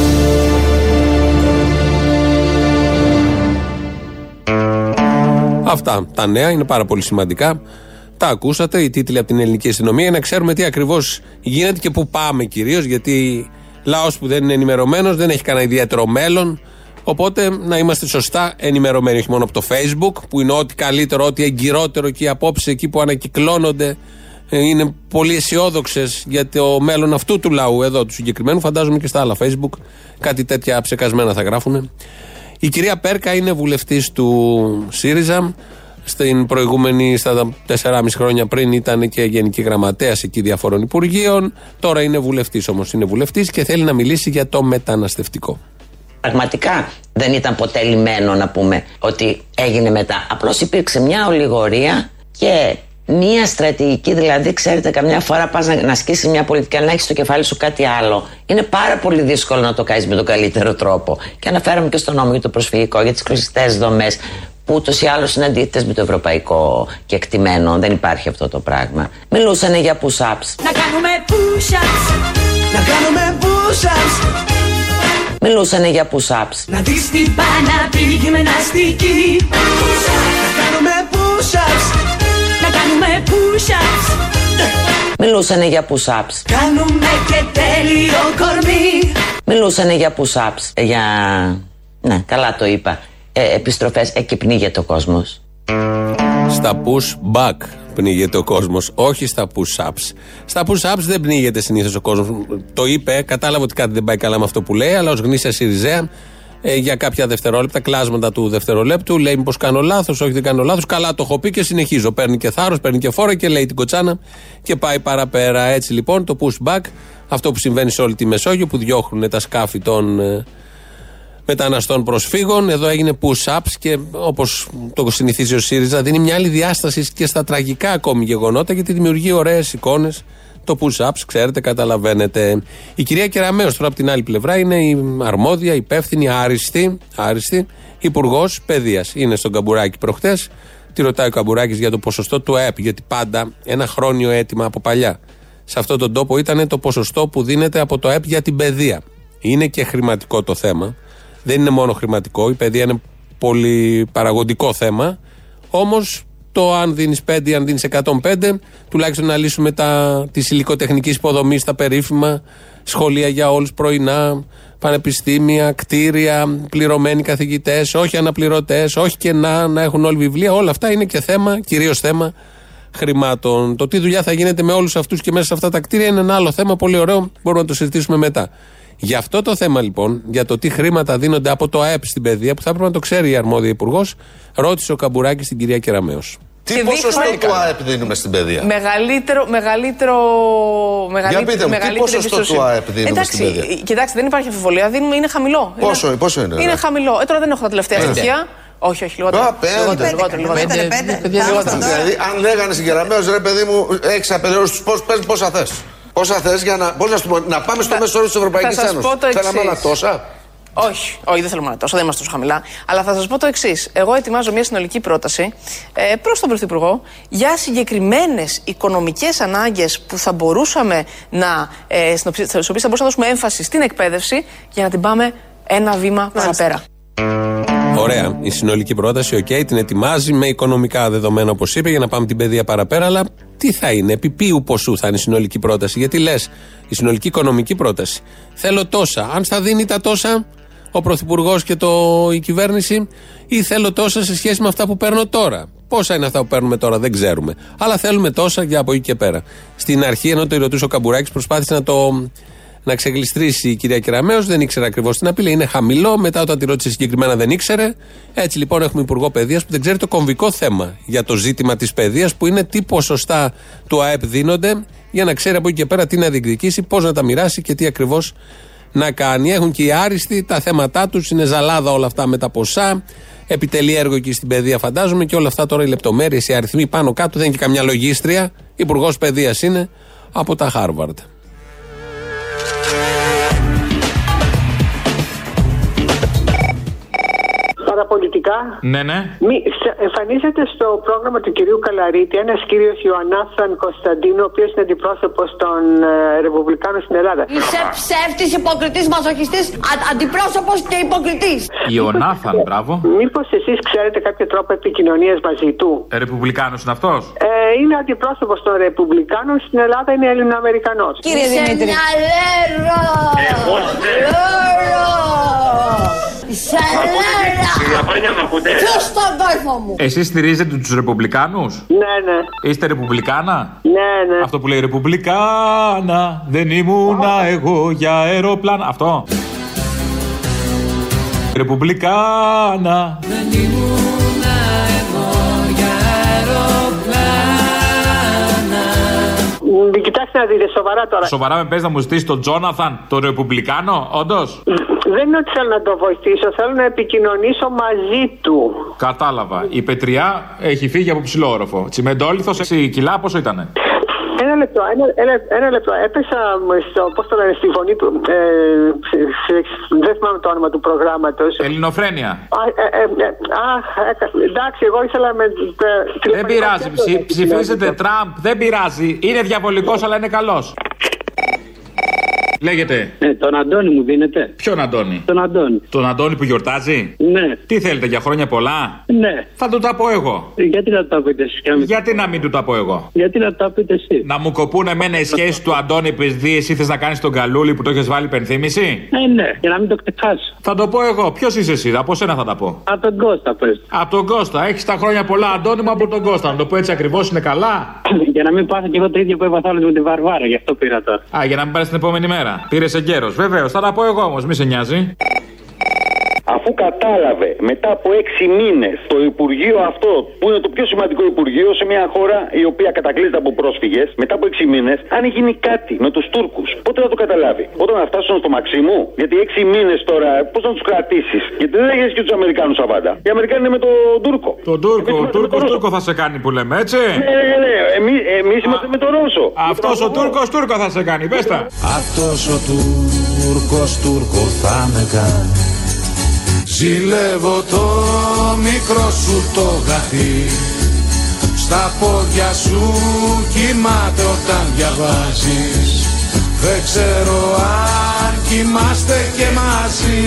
Αυτά τα νέα είναι πάρα πολύ σημαντικά. Τα ακούσατε, οι τίτλοι από την ελληνική αστυνομία, για να ξέρουμε τι ακριβώς γίνεται και πού πάμε κυρίως, γιατί λαός που δεν είναι ενημερωμένος δεν έχει κανένα ιδιαίτερο μέλλον. Οπότε να είμαστε σωστά ενημερωμένοι, όχι μόνο από το Facebook, που είναι ό,τι καλύτερο, ό,τι εγκυρότερο, και οι απόψεις εκεί που ανακυκλώνονται είναι πολύ αισιόδοξες για το μέλλον αυτού του λαού εδώ, του συγκεκριμένου. Φαντάζομαι και στα άλλα Facebook κάτι τέτοια ψεκασμένα θα γράφουν. Η κυρία Πέρκα είναι βουλευτής του ΣΥΡΙΖΑ. Στην προηγούμενη, στα τεσσεράμισι χρόνια πριν, ήταν και γενική γραμματέας εκεί διαφόρων υπουργείων. Τώρα είναι βουλευτής, όμως είναι βουλευτής και θέλει να μιλήσει για το μεταναστευτικό. Πραγματικά δεν ήταν ποτέ λυμμένο να πούμε ότι έγινε μετά. Απλώς υπήρξε μια ολιγορία και μια στρατηγική. Δηλαδή, ξέρετε, καμιά φορά πας να, να ασκήσεις μια πολιτική, αλλά να έχεις στο κεφάλι σου κάτι άλλο. Είναι πάρα πολύ δύσκολο να το κάνεις με τον καλύτερο τρόπο. Και αναφέρομαι και στον νόμο για το προσφυγικό, για τις κλειστές δομές, που ούτως ή άλλως είναι αντίθετες με το ευρωπαϊκό κεκτημένο. Δεν υπάρχει αυτό το πράγμα. Μιλούσανε για push-ups. Να κάνουμε push-ups. Να κάνουμε push-ups. Μιλούσανε για push-ups. Να δεις την Παναπή γυμναστική. Push-ups. Να κάνουμε push-ups. Να κάνουμε push-ups. Μιλούσανε για push-ups. Κάνουμε και τέλειο κορμί. Μιλούσανε για push-ups. Για... ναι, καλά το είπα. Ε, επιστροφές, εκεί πνίγεται ο κόσμος. Στα push-back πνίγεται ο κόσμος, όχι στα push-ups. Στα push-ups δεν πνίγεται συνήθως ο κόσμος. Το είπε, κατάλαβε ότι κάτι δεν πάει καλά με αυτό που λέει, αλλά ως γνήσια Σιριζέα, ε, για κάποια δευτερόλεπτα, κλάσματα του δευτερολέπτου, λέει μήπως κάνω λάθος, όχι δεν κάνω λάθος. Καλά το έχω πει και συνεχίζω. Παίρνει και θάρρος, παίρνει και φόρο και λέει την κοτσάνα και πάει παραπέρα. Έτσι λοιπόν το push-back, αυτό που συμβαίνει σε όλη τη Μεσόγειο, που διώχνουν τα σκάφη των ε, μεταναστών προσφύγων. Εδώ έγινε push-ups και όπως το συνηθίζει ο ΣΥΡΙΖΑ, δίνει μια άλλη διάσταση και στα τραγικά ακόμη γεγονότα, γιατί δημιουργεί ωραίες εικόνες. Το push-ups, ξέρετε, καταλαβαίνετε. Η κυρία Κεραμέως, τώρα από την άλλη πλευρά, είναι η αρμόδια, υπεύθυνη, άριστη, άριστη υπουργός παιδείας. Είναι στον Καμπουράκη προχτές. Τη ρωτάει ο Καμπουράκης για το ποσοστό του ΑΕΠ, γιατί πάντα ένα χρόνιο αίτημα από παλιά σε αυτόν τον τόπο ήταν το ποσοστό που δίνεται από το ΑΕΠ για την παιδεία. Είναι και χρηματικό το θέμα. Δεν είναι μόνο χρηματικό, η παιδεία είναι πολύ παραγωγικό θέμα. Όμως το αν δίνεις πέντε, αν δίνεις εκατόν πέντε, τουλάχιστον να λύσουμε τα, της υλικοτεχνικής υποδομής, τα περίφημα, σχολεία για όλους, πρωινά, πανεπιστήμια, κτίρια, πληρωμένοι καθηγητές, όχι αναπληρωτές, όχι κενά, να έχουν όλοι βιβλία. Όλα αυτά είναι και θέμα, κυρίως θέμα χρημάτων. Το τι δουλειά θα γίνεται με όλους αυτούς και μέσα σε αυτά τα κτίρια είναι ένα άλλο θέμα, πολύ ωραίο, μπορούμε να το συζητήσουμε μετά. Για αυτό το θέμα λοιπόν, για το τι χρήματα δίνονται από το ΑΕΠ στην παιδεία, που θα έπρεπε να το ξέρει η αρμόδια υπουργός, ρώτησε ο Καμπουράκης την κυρία Κεραμέως. Τι ποσοστό του ΑΕΠ δίνουμε στην παιδεία? Μεγαλύτερο, μεγαλύτερο, μεγαλύτερο. Για πείτε μου, τι ποσοστό του ΑΕΠ δίνουμε Εντάξει, στην παιδεία? Κοιτάξτε, δεν υπάρχει αμφιβολία, δίνουμε, είναι χαμηλό. Πόσο είναι, πόσο είναι? Είναι χαμηλό. Ε, τώρα δεν έχω τα τελευταία στοιχεία. Όχι, όχι, λιγότερο. Δηλαδή, αν λέγανε στην Κεραμέως, ρε παιδί μου, έχεις απελαιώσει τους πες πόσα θες. Πόσα θες για να, πώς να, να πάμε στο μέσο όρο της Ευρωπαϊκής Ένωσης. Θέλαμε άλλα τόσα. Όχι, όχι, δεν θέλουμε να τόσο, δεν είμαστε τόσο χαμηλά. Αλλά θα σας πω το εξής. Εγώ ετοιμάζω μια συνολική πρόταση ε, προς τον Πρωθυπουργό για συγκεκριμένες οικονομικές ανάγκες που θα μπορούσαμε να, ε, στις οποίες θα μπορούσαμε να δώσουμε έμφαση στην εκπαίδευση για να την πάμε ένα βήμα παραπέρα. Ωραία. Η συνολική πρόταση, οκ, okay, την ετοιμάζει με οικονομικά δεδομένα, όπως είπε, για να πάμε την παιδεία παραπέρα. Αλλά τι θα είναι, επί ποιου ποσού θα είναι η συνολική πρόταση? Γιατί λες, η συνολική οικονομική πρόταση. Θέλω τόσα. Αν θα δίνει τα τόσα ο Πρωθυπουργός και το, η κυβέρνηση, ή θέλω τόσα σε σχέση με αυτά που παίρνω τώρα. Πόσα είναι αυτά που παίρνουμε τώρα, δεν ξέρουμε. Αλλά θέλουμε τόσα για από εκεί και πέρα. Στην αρχή, ενώ το ρωτούσε ο Καμπουράκης, προσπάθησε να το. Να ξεγλιστρήσει η κυρία Κεραμέως, δεν ήξερε ακριβώς την απειλή. Είναι χαμηλό. Μετά, όταν τη ρώτησε συγκεκριμένα, δεν ήξερε. Έτσι λοιπόν, έχουμε υπουργό παιδείας που δεν ξέρει το κομβικό θέμα για το ζήτημα της παιδείας, που είναι τι ποσοστά του ΑΕΠ δίνονται, για να ξέρει από εκεί και πέρα τι να διεκδικήσει, πώς να τα μοιράσει και τι ακριβώς να κάνει. Έχουν και οι άριστοι τα θέματά τους. Είναι ζαλάδα όλα αυτά με τα ποσά. Επιτελεί έργο εκεί στην παιδεία, φαντάζομαι, και όλα αυτά τώρα οι λεπτομέρειες, οι αριθμοί πάνω κάτω. Δεν είναι και καμιά λογίστρια. Υπουργός παιδείας είναι από τα Χάρβαρντ. Παραπολιτικά. Ναι, ναι. Μη, εμφανίζεται στο πρόγραμμα του κυρίου Καλαρίτη ένας κύριος Ιωαννάθαν Κωνσταντίνου, ο οποίος είναι αντιπρόσωπος των ε, Ρεπουμπλικάνων στην Ελλάδα. Είσαι ψεύτης, υποκριτής, μασοχιστής, α- αντιπρόσωπος και υποκριτής. Ιωαννάθαν, μπράβο. Μήπως εσείς ξέρετε κάποιο τρόπο επικοινωνίας μαζί του? Ε, Ρεπουμπλικάνος είναι αυτός? Ε, είναι αντιπρόσωπος των Ρεπουμπλικάνων στην Ελλάδα, είναι Ελληνοαμερικανός. Κύριε Δημήτρη. Ποιος στον κόρφο μου? Εσείς στηρίζετε τους Ρεπουμπλικάνους? Ναι, ναι. Είστε Ρεπουμπλικάνα? Ναι, ναι. Αυτό που λέει Ρεπουμπλικάνα, δεν ήμουνα εγώ για αεροπλάνα. Αυτό. Ρεπουμπλικάνα, δεν ήμουνα εγώ για αεροπλάνα. Κοιτάξτε να δείτε, σοβαρά τώρα. Σοβαρά με πες να μου ζητήσει τον Τζόναθαν, τον Ρεπουμπλικάνο, όντως? Δεν είναι ότι θέλω να το βοηθήσω, θέλω να επικοινωνήσω μαζί του. Κατάλαβα. Η Πετριά έχει φύγει από ψηλό όροφο. Τσιμεντόλιθος, έξι κιλά, πόσο ήτανε? Ένα λεπτό, ένα, ένα, ένα λεπτό. Έπεσα στο, πώς το λένε, στη φωνή του. Ε, δεν θυμάμαι το όνομα του προγράμματος. Ελληνοφρένεια. Α, ε, ε, ε, α, εντάξει, εγώ ήθελα με. Ε, δεν πειράζει. Ψη, ψηφίσετε Τραμπ, δεν πειράζει. Είναι διαβολικός, αλλά είναι καλός. Λέγεται. Ναι, τον Αντώνη μου δίνετε. Ποιον Αντώνη? Τον Αντώνη. Τον Αντώνη που γιορτάζει? Ναι. Τι θέλετε, για χρόνια πολλά? Ναι. Θα του τα πω εγώ. Γιατί να τα πείτε εσείς? Γιατί να μην του τα πω εγώ? Γιατί να τα πείτε εσείς? Να μου κοπούν εμένα οι σχέσεις του Αντώνη, επειδή εσύ θες να κάνεις τον καλούλι που το έχεις βάλει υπενθύμηση? Ε, ναι, για να μην το ξεχάσω. Θα το πω εγώ. Ποιος είσαι εσύ? Από σένα θα τα πω. Από τον Κώστα, πες. Από τον Κώστα. Έχεις τα χρόνια πολλά, Αντώνη μου, από τον Κώστα. Να το πω έτσι ακριβώς, είναι καλά. Για να μην πάθω και εγώ το ίδιο που έπαθα όλες με τη Βαρβάρα, γι' αυτό πήρα τώρα. Α, για να μην πάρεις την επόμενη μέρα. Πήρες εγκαίρος. Βεβαίως, θα τα πω εγώ όμως, μη σε νοιάζει. Αφού κατάλαβε μετά από έξι μήνες το Υπουργείο αυτό, που είναι το πιο σημαντικό Υπουργείο σε μια χώρα η οποία κατακλείζεται από πρόσφυγες, μετά από έξι μήνες, αν γίνει κάτι με τους Τούρκους, πότε θα το καταλάβει? Όταν θα φτάσουν στο Μαξίμου? Γιατί έξι μήνες τώρα, πώς να τους κρατήσεις? Γιατί δεν έχεις και τους Αμερικάνους αβάντα. Οι Αμερικάνοι είναι με τον Τούρκο. Τον Τούρκο, ο Τούρκος Τούρκο θα σε κάνει που λέμε, έτσι. Ναι, ναι, ναι. Εμείς, εμείς είμαστε με τον Ρώσο. Αυτός ο Τούρκος Τούρκο θα σε κάνει, πες τα. Αυτός ο Τούρκος Τούρκο θα με κάνει. Ζηλεύω το μικρό σου το γαθί, στα πόδια σου κοιμάται όταν διαβάζεις. Δεν ξέρω αν κοιμάστε και μαζί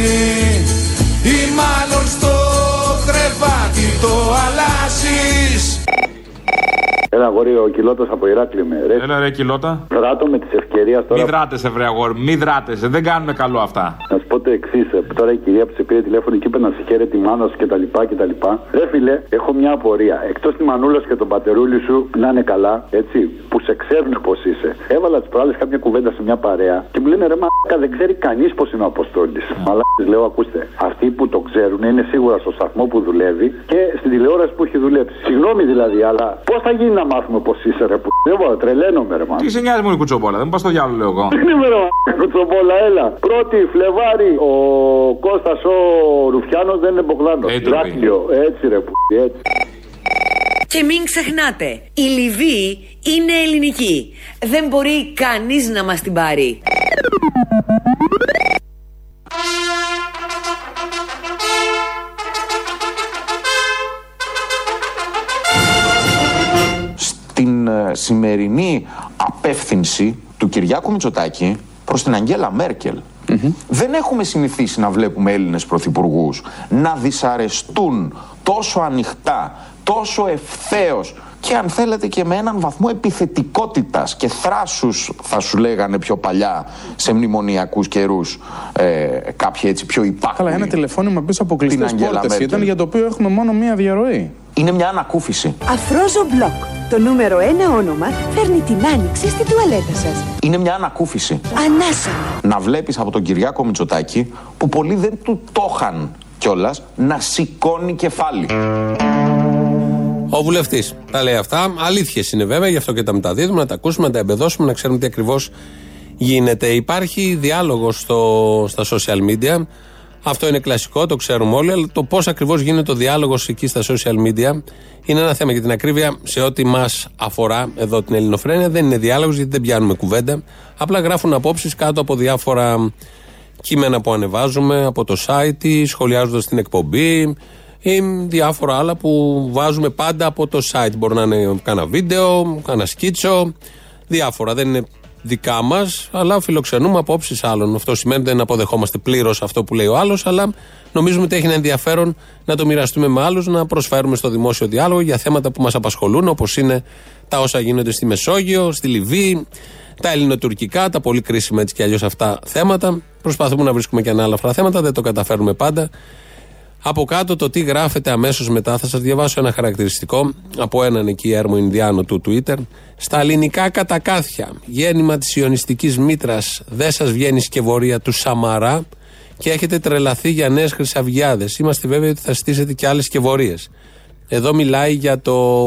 ή μάλλον στο κρεβάτι το αλλάζεις. Έλα, αγόρι, ο Κιλώτος από Ηράκλειο με. Ρε. Έλα, ρε, Κιλώτα. Δράτω με τις ευκαιρίες τώρα. Μη δράτεσαι, βρε αγόρι, μη δράτεσαι. Δεν κάνουμε καλό αυτά. Να σου πω το εξής. Τώρα η κυρία που σε πήρε τηλέφωνο και είπε να σε χαίρε τη μάνα σου κτλ. κτλ. Ρε φίλε, έχω μια απορία. Εκτός τη μανούλα και τον πατερούλη σου να είναι καλά, έτσι, που σε ξέρουν πως είσαι. Έβαλα τις προάλλες κάποια κουβέντα σε μια παρέα και μου λένε ρε μαλάκα, δεν ξέρει κανείς πως είναι ο Αποστόλης. Μαλάκες, λέω, ακούστε. Αυτοί που το ξέρουν είναι σίγουρα στο σταθμό που δουλεύει και στην τηλεόραση που έχει δουλέψει. Συγγνώμη δηλαδή, αλλά πώς θα γίνει να μάθουμε πως είσαι ρε που. Δεν μπορώ, τρελαίνομαι ρε μάλλον. Τι σε νοιάζει μου η κουτσομπόλα, δεν μου πας στο διάλογο, λέω εγώ. Δεν είμαι ρε κουτσομπόλα, έλα. Πρώτη Φλεβάρι, ο Κώστας ο Ρουφιάνος δεν είναι Μπογδάνος. Ηράκλειο, έτσι ρε που, έτσι. Και μην ξεχνάτε, η Λιβύη είναι ελληνική. Δεν μπορεί κανείς να μας την πάρει. σημερινή απεύθυνση του Κυριάκου Μητσοτάκη προς την Αγγέλα Μέρκελ. Mm-hmm. Δεν έχουμε συνηθίσει να βλέπουμε Έλληνες πρωθυπουργούς να δυσαρεστούν τόσο ανοιχτά, τόσο ευθέως και αν θέλετε και με έναν βαθμό επιθετικότητας και θράσους, θα σου λέγανε πιο παλιά σε μνημονιακούς καιρούς, ε, κάποιοι έτσι πιο υπάκουοι. Καλά, ένα τηλεφώνημα πίσω από κλειστές πόρτες ήταν, για το οποίο έχουμε μόνο μία διαρροή. Είναι μια ανακούφιση. Αφρόζο Μπλοκ. Το νούμερο ένα όνομα φέρνει την άνοιξη στην τουαλέτα σας. Είναι μια ανακούφιση. Ανάσανα. Να βλέπεις από τον Κυριάκο Μητσοτάκη, που πολλοί δεν του το είχαν κιόλας, να σηκώνει κεφάλι. Ο βουλευτής τα λέει αυτά. Αλήθειες είναι βέβαια, γι' αυτό και τα μεταδίδουμε, να τα ακούσουμε, να τα εμπεδώσουμε, να ξέρουμε τι ακριβώς γίνεται. Υπάρχει διάλογος στο, στα social media. Αυτό είναι κλασικό, το ξέρουμε όλοι, αλλά το πώς ακριβώς γίνεται ο διάλογος εκεί στα social media είναι ένα θέμα. Για την ακρίβεια, σε ό,τι μας αφορά εδώ την Ελληνοφρένεια, δεν είναι διάλογος, γιατί δεν πιάνουμε κουβέντα. Απλά γράφουν απόψεις κάτω από διάφορα κείμενα που ανεβάζουμε από το site, σχολιάζοντας την εκπομπή ή διάφορα άλλα που βάζουμε πάντα από το site. Μπορεί να είναι κάνα βίντεο, κάνα σκίτσο, διάφορα. Δεν είναι δικά μας, αλλά φιλοξενούμε απόψεις άλλων. Αυτό σημαίνει ότι δεν αποδεχόμαστε πλήρως αυτό που λέει ο άλλος, αλλά νομίζουμε ότι έχει ένα ενδιαφέρον να το μοιραστούμε με άλλους, να προσφέρουμε στο δημόσιο διάλογο για θέματα που μας απασχολούν, όπως είναι τα όσα γίνονται στη Μεσόγειο, στη Λιβύη, τα ελληνοτουρκικά, τα πολύ κρίσιμα έτσι κι αλλιώς αυτά θέματα. Προσπαθούμε να βρίσκουμε και ένα άλλα αυτά θέματα, δεν το καταφέρουμε πάντα. Από κάτω το τι γράφεται αμέσως μετά, θα σας διαβάσω ένα χαρακτηριστικό από έναν εκεί έρμο Ινδιάνο του Twitter. Στα ελληνικά κατακάθια, γέννημα της ιονιστικής μήτρας, δεν σας βγαίνει σκευωρία του Σαμαρά και έχετε τρελαθεί για νέες χρυσαυγιάδες. Είμαστε βέβαιοι ότι θα στήσετε και άλλες σκευωρίες. Εδώ μιλάει για το...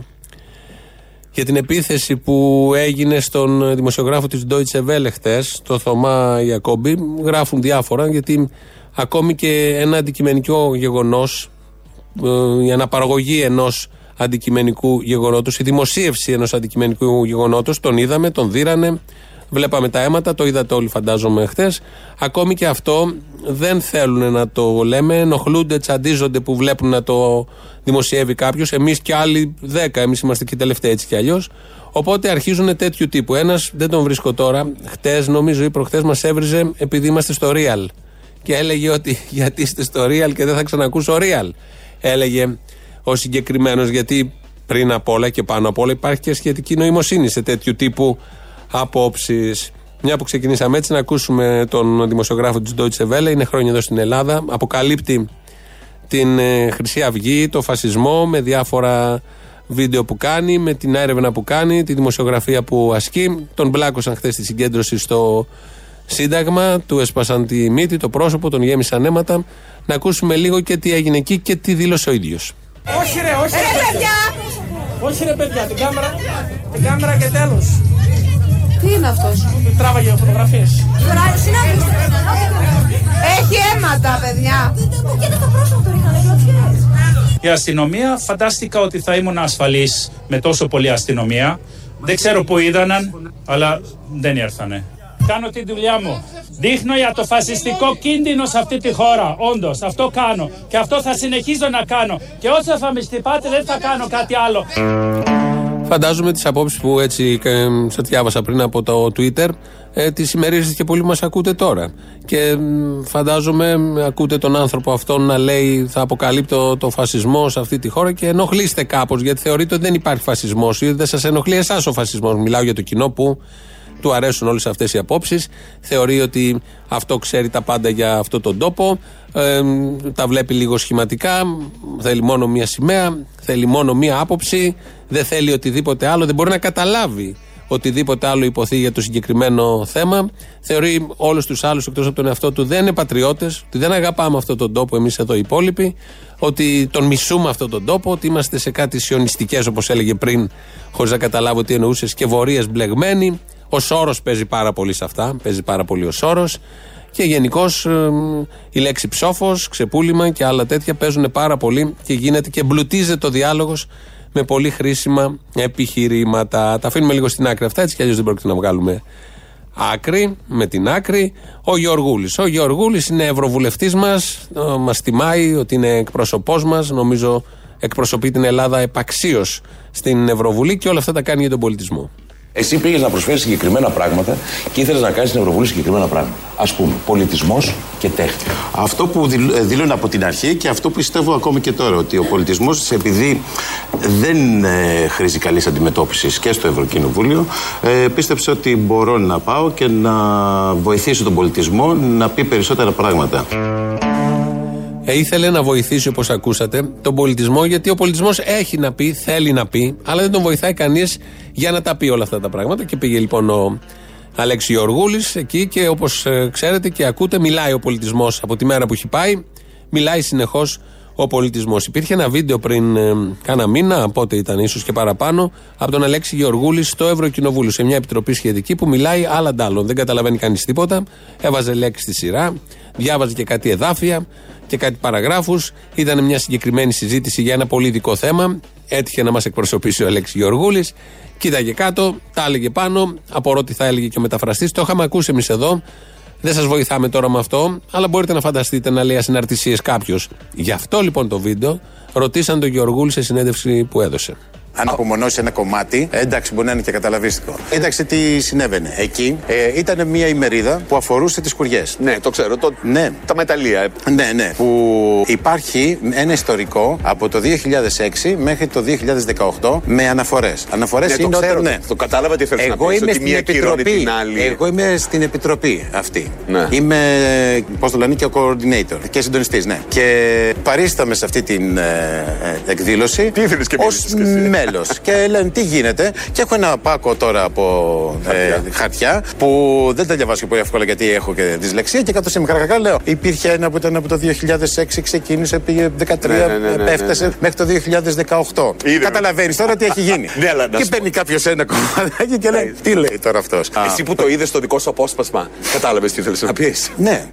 για την επίθεση που έγινε στον δημοσιογράφο της Deutsche Welle χτες, το Θωμά Ιακώμπη. Γράφουν διάφορα, γιατί ακόμη και ένα αντικειμενικό γεγονός, η αναπαραγωγή ενός αντικειμενικού γεγονότος, η δημοσίευση ενός αντικειμενικού γεγονότος, τον είδαμε, τον δείρανε, βλέπαμε τα αίματα, το είδατε όλοι φαντάζομαι χτες. Ακόμη και αυτό δεν θέλουν να το λέμε, ενοχλούνται, τσαντίζονται που βλέπουν να το δημοσιεύει κάποιος. Εμείς και άλλοι δέκα, εμείς είμαστε και τελευταίοι έτσι κι αλλιώς. Οπότε αρχίζουν τέτοιου τύπου. Ένας, δεν τον βρίσκω τώρα, χτες νομίζω ή προχτές μας έβριζε επειδή είμαστε στο Real. Και έλεγε ότι γιατί είστε στο Real και δεν θα ξανακούσω Real. Έλεγε ο συγκεκριμένος, γιατί πριν απ' όλα και πάνω απ' όλα υπάρχει και σχετική νοημοσύνη σε τέτοιου τύπου απόψεις. Μια που ξεκινήσαμε έτσι, να ακούσουμε τον δημοσιογράφο της Deutsche Welle, είναι χρόνια εδώ στην Ελλάδα, αποκαλύπτει την ε, Χρυσή Αυγή, το φασισμό με διάφορα βίντεο που κάνει, με την έρευνα που κάνει, τη δημοσιογραφία που ασκεί. Τον μπλάκωσαν χθες στη συγκέντρωση στο Σύνταγμα, του έσπασαν τη μύτη, το πρόσωπο, τον γέμισαν αίματα. Να ακούσουμε λίγο και τι έγινε εκεί και τι δήλωσε ο ίδιος. Όχι ρε, όχι ρε παιδιά! Όχι ρε παιδιά, την κάμερα, την κάμερα και τέλος. Τι είναι αυτός? Τράβαγε φωτογραφίες. Έχει αίματα, παιδιά. Η αστυνομία, φαντάστηκα ότι θα ήμουν ασφαλής με τόσο πολλή αστυνομία. Δεν ξέρω που είδαναν, αλλά δεν ήρθανε. Κάνω τη δουλειά μου. Δείχνω για το φασιστικό κίνδυνο σε αυτή τη χώρα. Όντως, αυτό κάνω. Και αυτό θα συνεχίζω να κάνω. Και όσο θα με στυπάτε, δεν θα κάνω κάτι άλλο. Φαντάζομαι τις απόψεις που έτσι σε διάβασα πριν από το Twitter, ε, τις συμμερίζετε και πολλοί μας ακούτε τώρα. Και φαντάζομαι ακούτε τον άνθρωπο αυτόν να λέει θα αποκαλύπτω το φασισμό σε αυτή τη χώρα και ενοχλείστε κάπως, γιατί θεωρείτε ότι δεν υπάρχει φασισμός ή δεν σας ενοχλεί εσάς ο φασισμός. Μιλάω για το κοινό που του αρέσουν όλες αυτές οι απόψεις, θεωρεί ότι αυτό ξέρει τα πάντα για αυτόν τον τόπο, ε, τα βλέπει λίγο σχηματικά, θέλει μόνο μία σημαία, θέλει μόνο μία άποψη, δεν θέλει οτιδήποτε άλλο, δεν μπορεί να καταλάβει οτιδήποτε άλλο υποθεί για το συγκεκριμένο θέμα. Θεωρεί όλους τους άλλους εκτός από τον εαυτό του δεν είναι πατριώτες, ότι δεν αγαπάμε αυτόν τον τόπο εμείς εδώ οι υπόλοιποι, ότι τον μισούμε αυτόν τον τόπο, ότι είμαστε σε κάτι σιωνιστικές όπως έλεγε πριν, χωρίς να καταλάβω τι εννοούσε, σκευωρίες μπλεγμένοι. Ο Σόρος παίζει πάρα πολύ σε αυτά, παίζει πάρα πολύ ο Σόρος και γενικώς ε, η λέξη ψόφος, ξεπούλημα και άλλα τέτοια παίζουν πάρα πολύ και γίνεται και εμπλουτίζεται ο διάλογος με πολύ χρήσιμα επιχειρήματα. Τα αφήνουμε λίγο στην άκρη αυτά, έτσι κι αλλιώς δεν πρόκειται να βγάλουμε άκρη με την άκρη. Ο Γεωργούλης. Ο Γεωργούλης είναι ευρωβουλευτής μας, ε, μας τιμάει ότι είναι εκπρόσωπός μας, νομίζω εκπροσωπεί την Ελλάδα επαξίως στην Ευρωβουλή και όλα αυτά τα κάνει για τον πολιτισμό. Εσύ πήγες να προσφέρεις συγκεκριμένα πράγματα και ήθελες να κάνεις στην Ευρωβουλή συγκεκριμένα πράγματα. Ας πούμε, πολιτισμός και τέχνη. Αυτό που δηλώνω από την αρχή και αυτό που πιστεύω ακόμη και τώρα, ότι ο πολιτισμός, επειδή δεν ε, χρήζει καλής αντιμετώπισης και στο Ευρωκοινοβούλιο, ε, πίστεψα ότι μπορώ να πάω και να βοηθήσω τον πολιτισμό να πει περισσότερα πράγματα. Ε, ήθελε να βοηθήσει, όπως ακούσατε, τον πολιτισμό, γιατί ο πολιτισμός έχει να πει, θέλει να πει, αλλά δεν τον βοηθάει κανείς για να τα πει όλα αυτά τα πράγματα. Και πήγε λοιπόν ο Αλέξη Γεωργούλης εκεί και όπως ε, ξέρετε και ακούτε, μιλάει ο πολιτισμός από τη μέρα που έχει πάει, μιλάει συνεχώς ο πολιτισμός. Υπήρχε ένα βίντεο πριν ε, κάνα μήνα, πότε ήταν ίσως και παραπάνω, από τον Αλέξη Γεωργούλη στο Ευρωκοινοβούλιο, σε μια επιτροπή σχετική που μιλάει άλλα ντάλλον. Δεν καταλαβαίνει κανείς τίποτα, έβαζε λέξη στη σειρά, διάβαζε και κάτι εδάφια και κάτι παραγράφους. Ήταν μια συγκεκριμένη συζήτηση για ένα πολύ ειδικό θέμα. Έτυχε να μας εκπροσωπήσει ο Αλέξη Γεωργούλης. Κοίταγε κάτω, τα έλεγε πάνω. Απορώ τι θα έλεγε και ο μεταφραστής. Το είχαμε ακούσει εμείς εδώ. Δεν σας βοηθάμε τώρα με αυτό, αλλά μπορείτε να φανταστείτε να λέει ασυναρτησίες κάποιος. Γι' αυτό λοιπόν το βίντεο ρωτήσαν τον Γεωργούλη σε συνέντευξη που έδωσε. Αν απομονώσει ένα κομμάτι, εντάξει, μπορεί να είναι και καταλαβίστικο. Κοίταξε τι συνέβαινε. Εκεί ε, ήταν μια ημερίδα που αφορούσε τις κουριές. Ναι, το ξέρω. Το... Ναι. Τα μεταλλεία. Ναι, ναι. Που υπάρχει ένα ιστορικό από το δύο χιλιάδες έξι μέχρι το δύο χιλιάδες δεκαοκτώ με αναφορές. Αναφορές ναι, είναι το ξέρω, όταν. Ναι. Το κατάλαβα τι θέλεις να πεις, ότι μία κυρώνει την άλλη. Εγώ είμαι στην επιτροπή αυτή. Ναι. Είμαι, πώς το λένε, και ο coordinator και συντονιστής, ναι. Και παρίσταμε σε αυτή την ε, ε, εκδήλωση. Τι ήθελες και ως μέλος. Και λένε τι γίνεται. Και έχω ένα πάκο τώρα από χαρτιά, ε, χαρτιά που δεν τα διαβάζω και πολύ εύκολα γιατί έχω και δυσλεξία. Και κάτω σε μικρά κακά λέω: υπήρχε ένα που ήταν από το δύο χιλιάδες έξι, ξεκίνησε, πήγε δεκατρία, ναι, ναι, ναι, έφτασε ναι, ναι. μέχρι το δύο χιλιάδες δεκαοκτώ. Καταλαβαίνεις τώρα τι έχει γίνει. Ναι, αλλά και παίρνει κάποιος ένα κομμάτι και λέει: τι λέει τώρα αυτός. Εσύ που το είδες στο δικό σου απόσπασμα, κατάλαβες τι ήθελες να πεις. Ναι.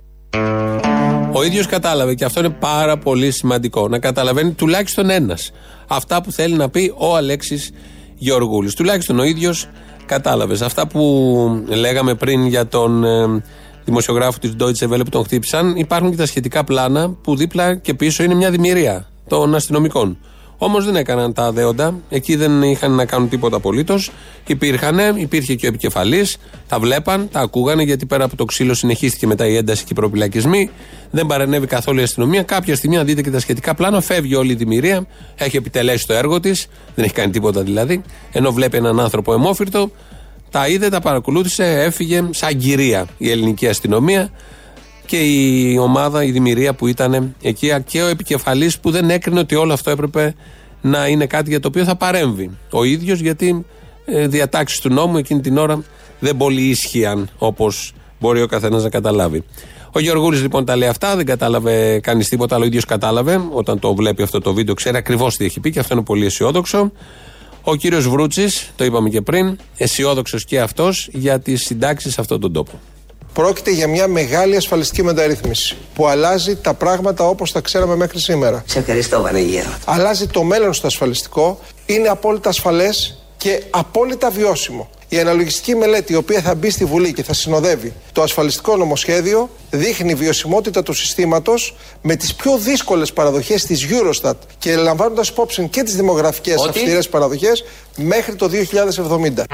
Ο ίδιος κατάλαβε και αυτό είναι πάρα πολύ σημαντικό. Να καταλαβαίνει τουλάχιστον ένας αυτά που θέλει να πει ο Αλέξης Γεωργούλης. Τουλάχιστον ο ίδιος κατάλαβε. Αυτά που λέγαμε πριν για τον ε, δημοσιογράφο της Deutsche Welle που τον χτύπησαν, υπάρχουν και τα σχετικά πλάνα που δίπλα και πίσω είναι μια δημιουργία των αστυνομικών. Όμως δεν έκαναν τα αδέοντα, εκεί δεν είχαν να κάνουν τίποτα απολύτως. Υπήρχαν, υπήρχε και ο επικεφαλής, τα βλέπαν, τα ακούγανε, γιατί πέρα από το ξύλο συνεχίστηκε μετά η ένταση και οι προπυλακισμοί. Δεν παρενέβη καθόλου η αστυνομία. Κάποια στιγμή, αν δείτε και τα σχετικά πλάνα, φεύγει όλη η δημιουργία, έχει επιτελέσει το έργο της, δεν έχει κάνει τίποτα δηλαδή. Ενώ βλέπει έναν άνθρωπο αιμόφυρτο, τα είδε, τα παρακολούθησε, έφυγε σαν κυρία η ελληνική αστυνομία. Και η ομάδα, η δημιουργία που ήταν εκεί και ο επικεφαλής που δεν έκρινε ότι όλο αυτό έπρεπε να είναι κάτι για το οποίο θα παρέμβει ο ίδιος, γιατί ε, διατάξεις του νόμου εκείνη την ώρα δεν πολύ ίσχυαν όπως μπορεί ο καθένας να καταλάβει. Ο Γεωργούλης λοιπόν τα λέει αυτά, δεν κατάλαβε κανείς τίποτα, αλλά ο ίδιος κατάλαβε όταν το βλέπει αυτό το βίντεο, ξέρει ακριβώς τι έχει πει και αυτό είναι πολύ αισιόδοξο. Ο κύριος Βρούτσης, το είπαμε και πριν, αισιόδοξος και αυτός για τις συντάξεις σε αυτόν τον τόπο. Πρόκειται για μια μεγάλη ασφαλιστική μεταρρύθμιση που αλλάζει τα πράγματα όπως τα ξέραμε μέχρι σήμερα. Σε ευχαριστώ, Βανεγέρο. Αλλάζει το μέλλον στο ασφαλιστικό, είναι απόλυτα ασφαλές και απόλυτα βιώσιμο. Η αναλογιστική μελέτη, η οποία θα μπει στη Βουλή και θα συνοδεύει το ασφαλιστικό νομοσχέδιο, δείχνει βιωσιμότητα του συστήματος με τις πιο δύσκολες παραδοχές της Eurostat και λαμβάνοντας υπόψη και τις δημογραφικές Ότι... αυστηρές παραδοχές μέχρι το δύο χιλιάδες εβδομήντα.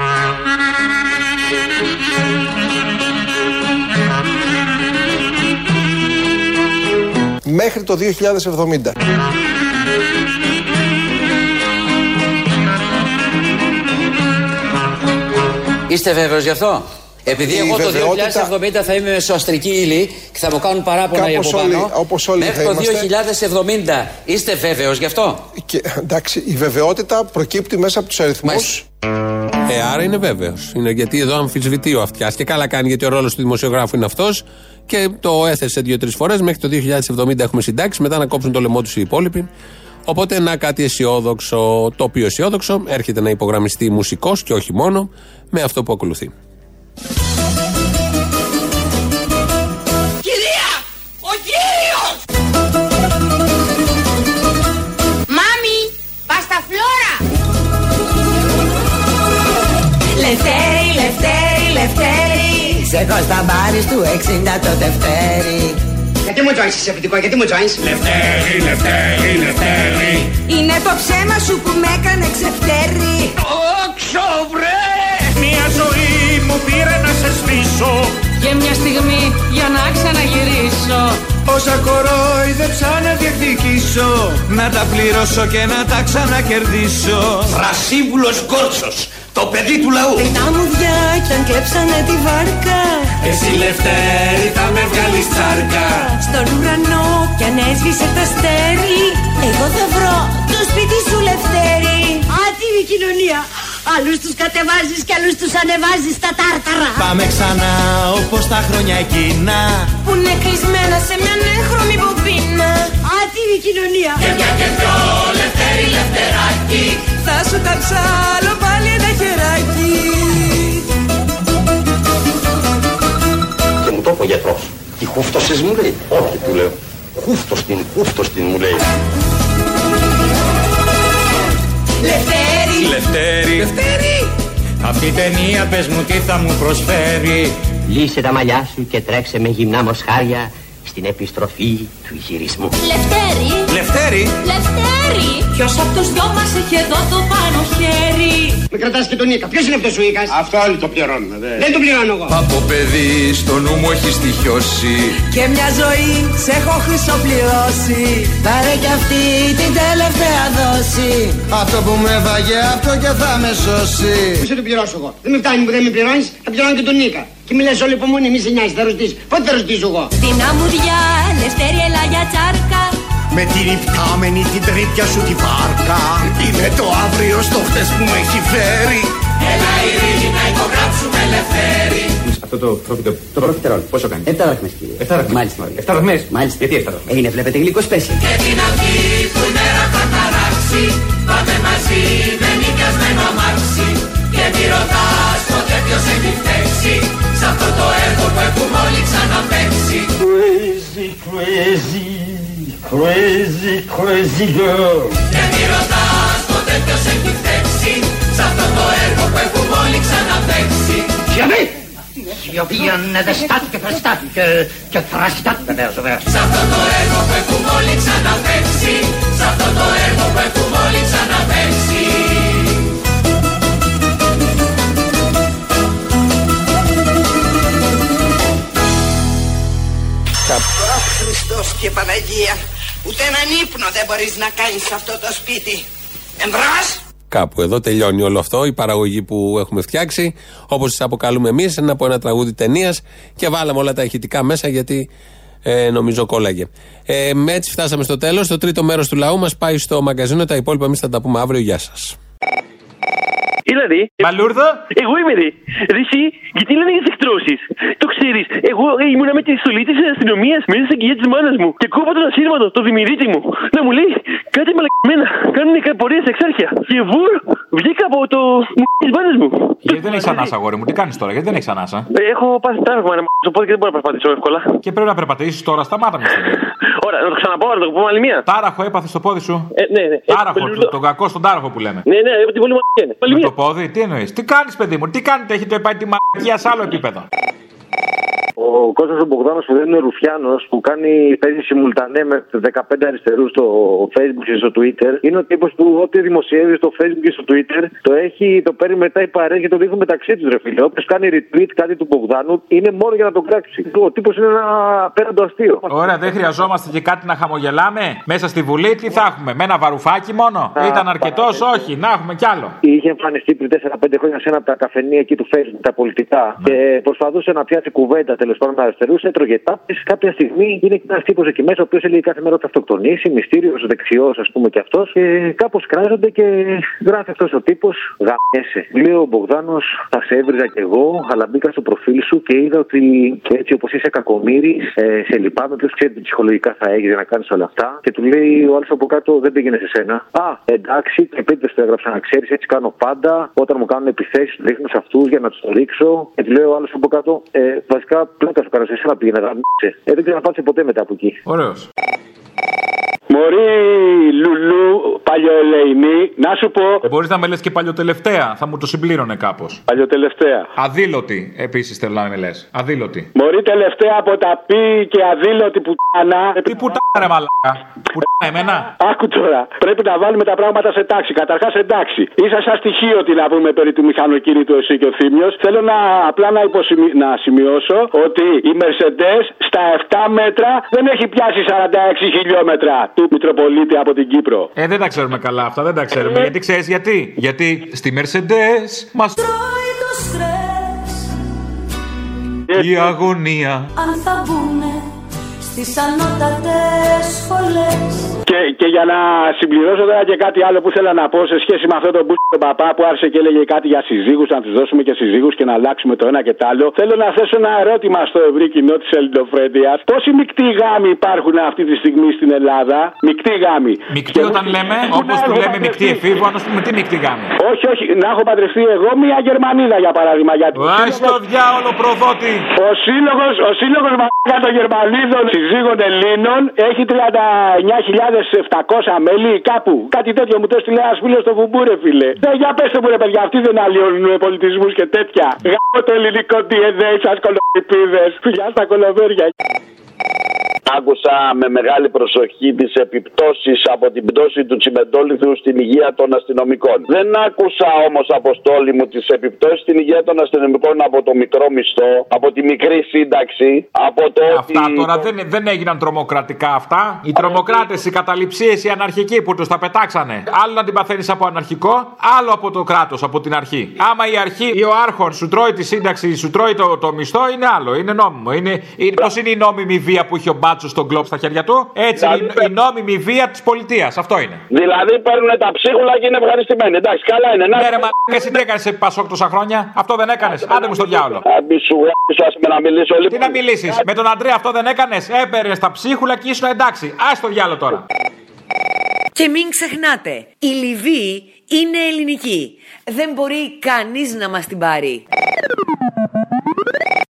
Μέχρι το δύο χιλιάδες εβδομήντα. Είστε βέβαιος γι' αυτό? Επειδή η εγώ το δύο χιλιάδες εβδομήντα θα είμαι μεσοαστρική ύλη και θα μου κάνουν παράπονα για από πάνω. Όπως όλοι μέχρι το δύο χιλιάδες εβδομήντα είστε βέβαιος γι' αυτό? Και, εντάξει, η βεβαιότητα προκύπτει μέσα από τους αριθμούς. Ε, άρα είναι βέβαιος. Είναι γιατί εδώ αμφισβητεί ο αυτιάς και καλά κάνει, γιατί ο ρόλος του δημοσιογράφου είναι αυτός και το έθεσε δύο-τρεις φορές. Μέχρι το δύο χιλιάδες εβδομήντα έχουμε συντάξει, μετά να κόψουν το λαιμό τους οι υπόλοιποι. Οπότε να κάτι αισιόδοξο, το οποίο αισιόδοξο έρχεται να υπογραμμιστεί μουσικός και όχι μόνο με αυτό που ακολουθεί. Κυρία! Ο κύριος! Μάμι! Πασταφλόρα! Λευτέρη, Λευτέρη, Λευτέρη! Σε κοσταμπάρις του εξήντα το Δευτέρι. Γιατί μου τζόινς είσαι αφεντικό, γιατί μου τζόινς? Λευτέρη, Λευτέρη, Λευτέρη. Είναι το ψέμα σου που με έκανε ξεφτέρι. Όξο βρε! Μια ζωή μου πήρε να σε σβήσω Και μια στιγμή για να ξαναγυρίσω. Όσα κορόιδεψα να διεκδικήσω, να τα πληρώσω και να τα ξανακερδίσω. Φρασίβουλος Γκόρτσος, το παιδί του λαού. Τα μουδιά κι αν κλέψανε τη βάρκα, εσύ Λευτέρη θα με βγάλεις τσάρκα. Στον ουρανό κι αν έσβησε το αστέρι, εγώ θα βρω το σπίτι σου Λευτέρη. Άτιμη κοινωνία. Άλλους τους κατεβάζεις κι άλλους τους ανεβάζεις στα τάρταρα. Πάμε ξανά όπως τα χρόνια εκείνα που είναι κλεισμένα σε μια νέχρωμη μπομπίνα. Άτιμη κοινωνία. Και μια και δυο Λευτέρη, Λευτεράκι, θα σου τα ψάλω πάλι ένα χεράκι. Και μου το είπε ο γιατρός. Τι χούφτωσες μου λέει? Όχι του λέω. Χούφτος την, χούφτος την μου λέει. Λευτέρη, Λευτέρη, Λευτέρη. Αυτή η ταινία πες μου τι θα μου προσφέρει. Λύσε τα μαλλιά σου και τρέξε με γυμνά μοσχάρια στην επιστροφή του γυρισμού. Λευτέρη, Λευτέρη, Λευτέρη. Ποιος απ' τους δυο μας έχει εδώ το πάνω χέρι? Με κρατάς και τον Ίκα. Ποιος είναι αυτός ο Ίκας? Αυτό όλοι το πληρώνουν, δε. Δεν το πληρώνω εγώ. Από παιδί στο νου μου έχει στοιχειώσει Και μια ζωή σε έχω χρυσοπληρώσει. Πάρε κι αυτή την τελευταία δόση. Αυτό που με βαγε αυτό και θα με σώσει. Πού σε το πληρώσω εγώ? Δεν με φτάνει που δεν με πληρώνεις, θα πληρώνω και τον Ίκα. Και μη λες όλη υπομονή, μη σε νοιάζει, θα ρωτήσεις. Πότε θα ρωτήσω εγώ? Στην αμμουδιά, Λευτέρη, έλα για τσάρκα. Με την υπτάμενη την τρίπια σου τη βάρκα. Είναι το αύριο στο χτες που με έχει φέρει. Έλα ειρήνη να υπογράψουμε Λευτέρη. Αυτό το πρόκειτο, το πρόκειτερόλ, πόσο κάνει? Εφτά δραχμές κύριε. Εφτά δραχμές. Μάλιστα. Εφτά δραχμές. Μάλιστα. Γιατί εφτά δραχμές? Είναι βλέπετε γλυκό σπέσιο. Και την αυγή που η μέρα θα ταράξει, πάμε μαζί με νοικιασμένο αμάξι. Και μη ρωτάς ποτέ ποιος έχει φταίξει σ' αυτό το έργο που έχουμε όλοι ξαναπαίξει. Crazy, crazy, crazy, crazy girl. Και μη ρωτάς ποτέ ποιος έχει φταίξει σ' αυτό το έργο που έχουμε όλοι ξαναπαίξει. Σιωπή! Σιωπή ανεδεστάτη και φρεστάτη και, και θραστάτη βεβαίως, βεβαίως. Σ' αυτό το έργο που έχουμε όλοι ξαναπαίξει, σ' αυτό το έργο που έχουμε όλοι ξαναπαίξει. Χριστός και Παναγία, ούτε έναν ύπνο δεν μπορείς να κάνεις σε αυτό το σπίτι. Εμπρός! Κάπου εδώ τελειώνει όλο αυτό, η παραγωγή που έχουμε φτιάξει, όπως τις αποκαλούμε εμείς, είναι από ένα τραγούδι ταινίας και βάλαμε όλα τα ηχητικά μέσα γιατί ε, νομίζω κόλλαγε. Ε, έτσι φτάσαμε στο τέλος. Το τρίτο μέρος του λαού μας πάει στο μαγκαζίνο. Τα υπόλοιπα εμείς θα τα πούμε αύριο. Γεια σας. Δηλαδή. Μπαλούρδο. Εγώ είμαι ρε. Ρε εσύ, γιατί λένε για τις εκτρώσεις? Το ξέρεις, εγώ ήμουνα με τη στολή της αστυνομίας μέσα στην κοιλιά της μάνας μου και κόβα τον ασύρματο, το δημιουργήτη μου. Να μου λέει κάτι μαλακμένα. Κάνουν πορείες εξάρχεια. Και βουρ, βγήκα από το μου της μάνας μου. Γιατί δεν έχεις ανάσα, αγόρι μου, τι κάνεις τώρα, γιατί δεν έχεις ανάσα? Έχω πάθει τάραγμα να μου οπότε και δεν μπορώ να περπατήσω εύκολα. Και πρέπει να περπατήσεις τώρα, σταμάτα μια στιγμή. Ωραία, να το ξαναπώ, να το πούμε άλλη μία. Τάραχο έπαθε στο πόδι σου. Ε, ναι, ναι. Τάραχο, ε, τον κακό στον τάραχο που λέμε. Ναι, ναι, από την πολύ μαλακία. Με το πόδι, τι εννοείς? Τι κάνεις, παιδί μου, τι κάνετε, έχετε πάει τη μαλακία σε άλλο επίπεδο. Ο Κώστας ο Μπογδάνος που δεν είναι Ρουφιάνος, που κάνει παίζει συμμουλτανέ με δεκαπέντε αριστερούς στο Facebook και στο Twitter, είναι ο τύπος που ό,τι δημοσιεύει στο Facebook και στο Twitter το έχει, το παίρνει μετά οι παρέες και το δείχνουν μεταξύ τους, ρε φίλε. Όποιος κάνει retweet κάτι του Μπογδάνου είναι μόνο για να τον κράξει. Ο τύπος είναι ένα απέραντο αστείο. Ωραία, δεν χρειαζόμαστε και κάτι να χαμογελάμε μέσα στη Βουλή. Τι θα έχουμε, με ένα βαρουφάκι μόνο? Α, Ήταν αρκετός, όχι, να έχουμε κι άλλο. Είχε εμφανιστεί πριν τέσσερα πέντε χρόνια σε ένα από τα καφενεία εκεί του Facebook, τα πολιτικά, ναι. Και προσπαθούσε να πιάσει κουβέντα τέλος πάντων με αριστερούς, έτρωγε τάπες. Κάποια στιγμή είναι ένα τύπος εκεί μέσα, ο οποίος έλεγε κάθε μέρα ότι θα αυτοκτονήσει, μυστήριος, δεξιός, ας πούμε και αυτός. Και κάπως κράζονται και γράφει αυτός ο τύπος, γαμιέσαι. Λέει ο Μπογδάνος, θα σε έβριζα κι εγώ, αλλά μπήκα στο προφίλ σου και είδα ότι έτσι όπως είσαι κακομοίρης, ε, σε λυπάμαι, ποιος ξέρει τι ψυχολογικά θα έγινε να κάνεις όλα αυτά. Και του λέει ο άλλος από κάτω, δεν πήγαινε σε σένα. Α, εντάξει, και επίτηδες το έγραψα να ξέρεις, έτσι κάνω πάντα. Όταν μου κάνουν επιθέσεις, του δείχνω σε αυτούς για να τους το ρίξω. Και του λέει ο άλλος από κάτω, ε, βασικά πλάκα σου κάνω σε εσένα πήγαινε να γαμίσε. Ε, δεν ξαναπάτησε ποτέ μετά από εκεί. Ωραίος. Μωρή Λουλού, παλιά παλιοελεηνή, να σου πω. Μπορείς να με λες και παλιοτελευταία, θα μου το συμπλήρωνε κάπως. Παλιοτελευταία. Αδήλωτη, επίσης θέλω να με λες. Αδήλωτη. Μπορεί τελευταία από τα πι και αδήλωτη πουτάνα. Τι πουτάνα, ρε μαλάκα. Πουτάνα, εμένα. Άκου τώρα. Πρέπει να βάλουμε τα πράγματα σε τάξη. Καταρχάς εντάξει. Είσαι σαν στοιχείωτη να πούμε περί του μηχανοκίνητου εσύ και ο Θήμιος. Θέλω να απλά να, υποσημει... να σημειώσω ότι η Mercedes στα επτά μέτρα δεν έχει πιάσει σαράντα έξι χιλιόμετρα του Μητροπολίτη από την Κύπρο. Ε, δεν τα ξέρουμε καλά αυτά, δεν τα ξέρουμε. Ε... Γιατί ξέρεις γιατί. Γιατί στη Mercedes μας τρώει το στρες. Η αγωνία. Αν θα μπουνε στις ανώτατες σχολές. Και, και για να συμπληρώσω τώρα και κάτι άλλο που ήθελα να πω σε σχέση με αυτό τον μπου τον παπά που άρχισε και έλεγε κάτι για συζύγους, να τους δώσουμε και συζύγους και να αλλάξουμε το ένα και το άλλο. Θέλω να θέσω ένα ερώτημα στο ευρύ κοινό της ελληνοφρένειας. Πόσοι μεικτοί γάμοι υπάρχουν αυτή τη στιγμή στην Ελλάδα? Μεικτοί γάμοι. Μεικτοί όταν λέμε, όπως που λέμε μεικτοί εφήβου, αν πούμε τι μεικτοί γάμοι. Όχι, όχι, να έχω παντρευτεί εγώ μια Γερμανίδα για παράδειγμα. Άι στο διάολο προδότη. Ο σύλλογος, ο σύλλογος μαλάκα των Γερμανίδων συζύγων Ελλήνων έχει τριάντα εννιά χιλιάδες επτακόσια μέλη κάπου. Κάτι τέτοιο μου το έστειλε ένας φίλος στο Βουμπού, ρε φίλε. Ε, για πέστε μου, ρε παιδιά, αυτοί δεν αλλοιώνουν πολιτισμούς και τέτοια. Γάμω το ελληνικό ντι εν έι σας κολοπηπίδες. Φιλιά στα κολοβέρια. Άκουσα με μεγάλη προσοχή τις επιπτώσεις από την πτώση του τσιμεντόλιθου στην υγεία των αστυνομικών. Δεν άκουσα όμως, Αποστόλη μου, τις επιπτώσεις στην υγεία των αστυνομικών από το μικρό μισθό, από τη μικρή σύνταξη, από το αυτά ότι... τώρα δεν, δεν έγιναν τρομοκρατικά αυτά. Οι τρομοκράτες, οι καταληψίες, οι αναρχικοί που τους τα πετάξανε. Άλλο να την παθαίνεις από αναρχικό, άλλο από το κράτος, από την αρχή. Άμα η αρχή ή ο άρχον σου τρώει τη σύνταξη, σου τρώει το, το μισθό, είναι άλλο, είναι νόμιμο. Είναι, είναι, πώς είναι η νόμιμη βία που είχε ο Μπάτσος στον κλόπ στα χέρια του? Έτσι, δηλαδή, η, η νόμιμη βία της πολιτείας, αυτό είναι. Δηλαδή παίρνουν τα ψίχουλα και είναι ευχαριστημένοι. Εντάξει, καλά είναι. Ναι, ρε μα, εσύ τι έκανες επί Πασόκ τόσα χρόνια? Αυτό δεν έκανες? Άντε μου στο διάολο. Να μιλήσω, τι να μιλήσεις? Με τον Αντρέα αυτό δεν έκανες? Έπαιρνες τα ψίχουλα και ήσουν εντάξει. Ας το διάλο τώρα. Και μην ξεχνάτε, η Λιβύη είναι ελληνική. Δεν μπορεί κανείς να μας την πάρει.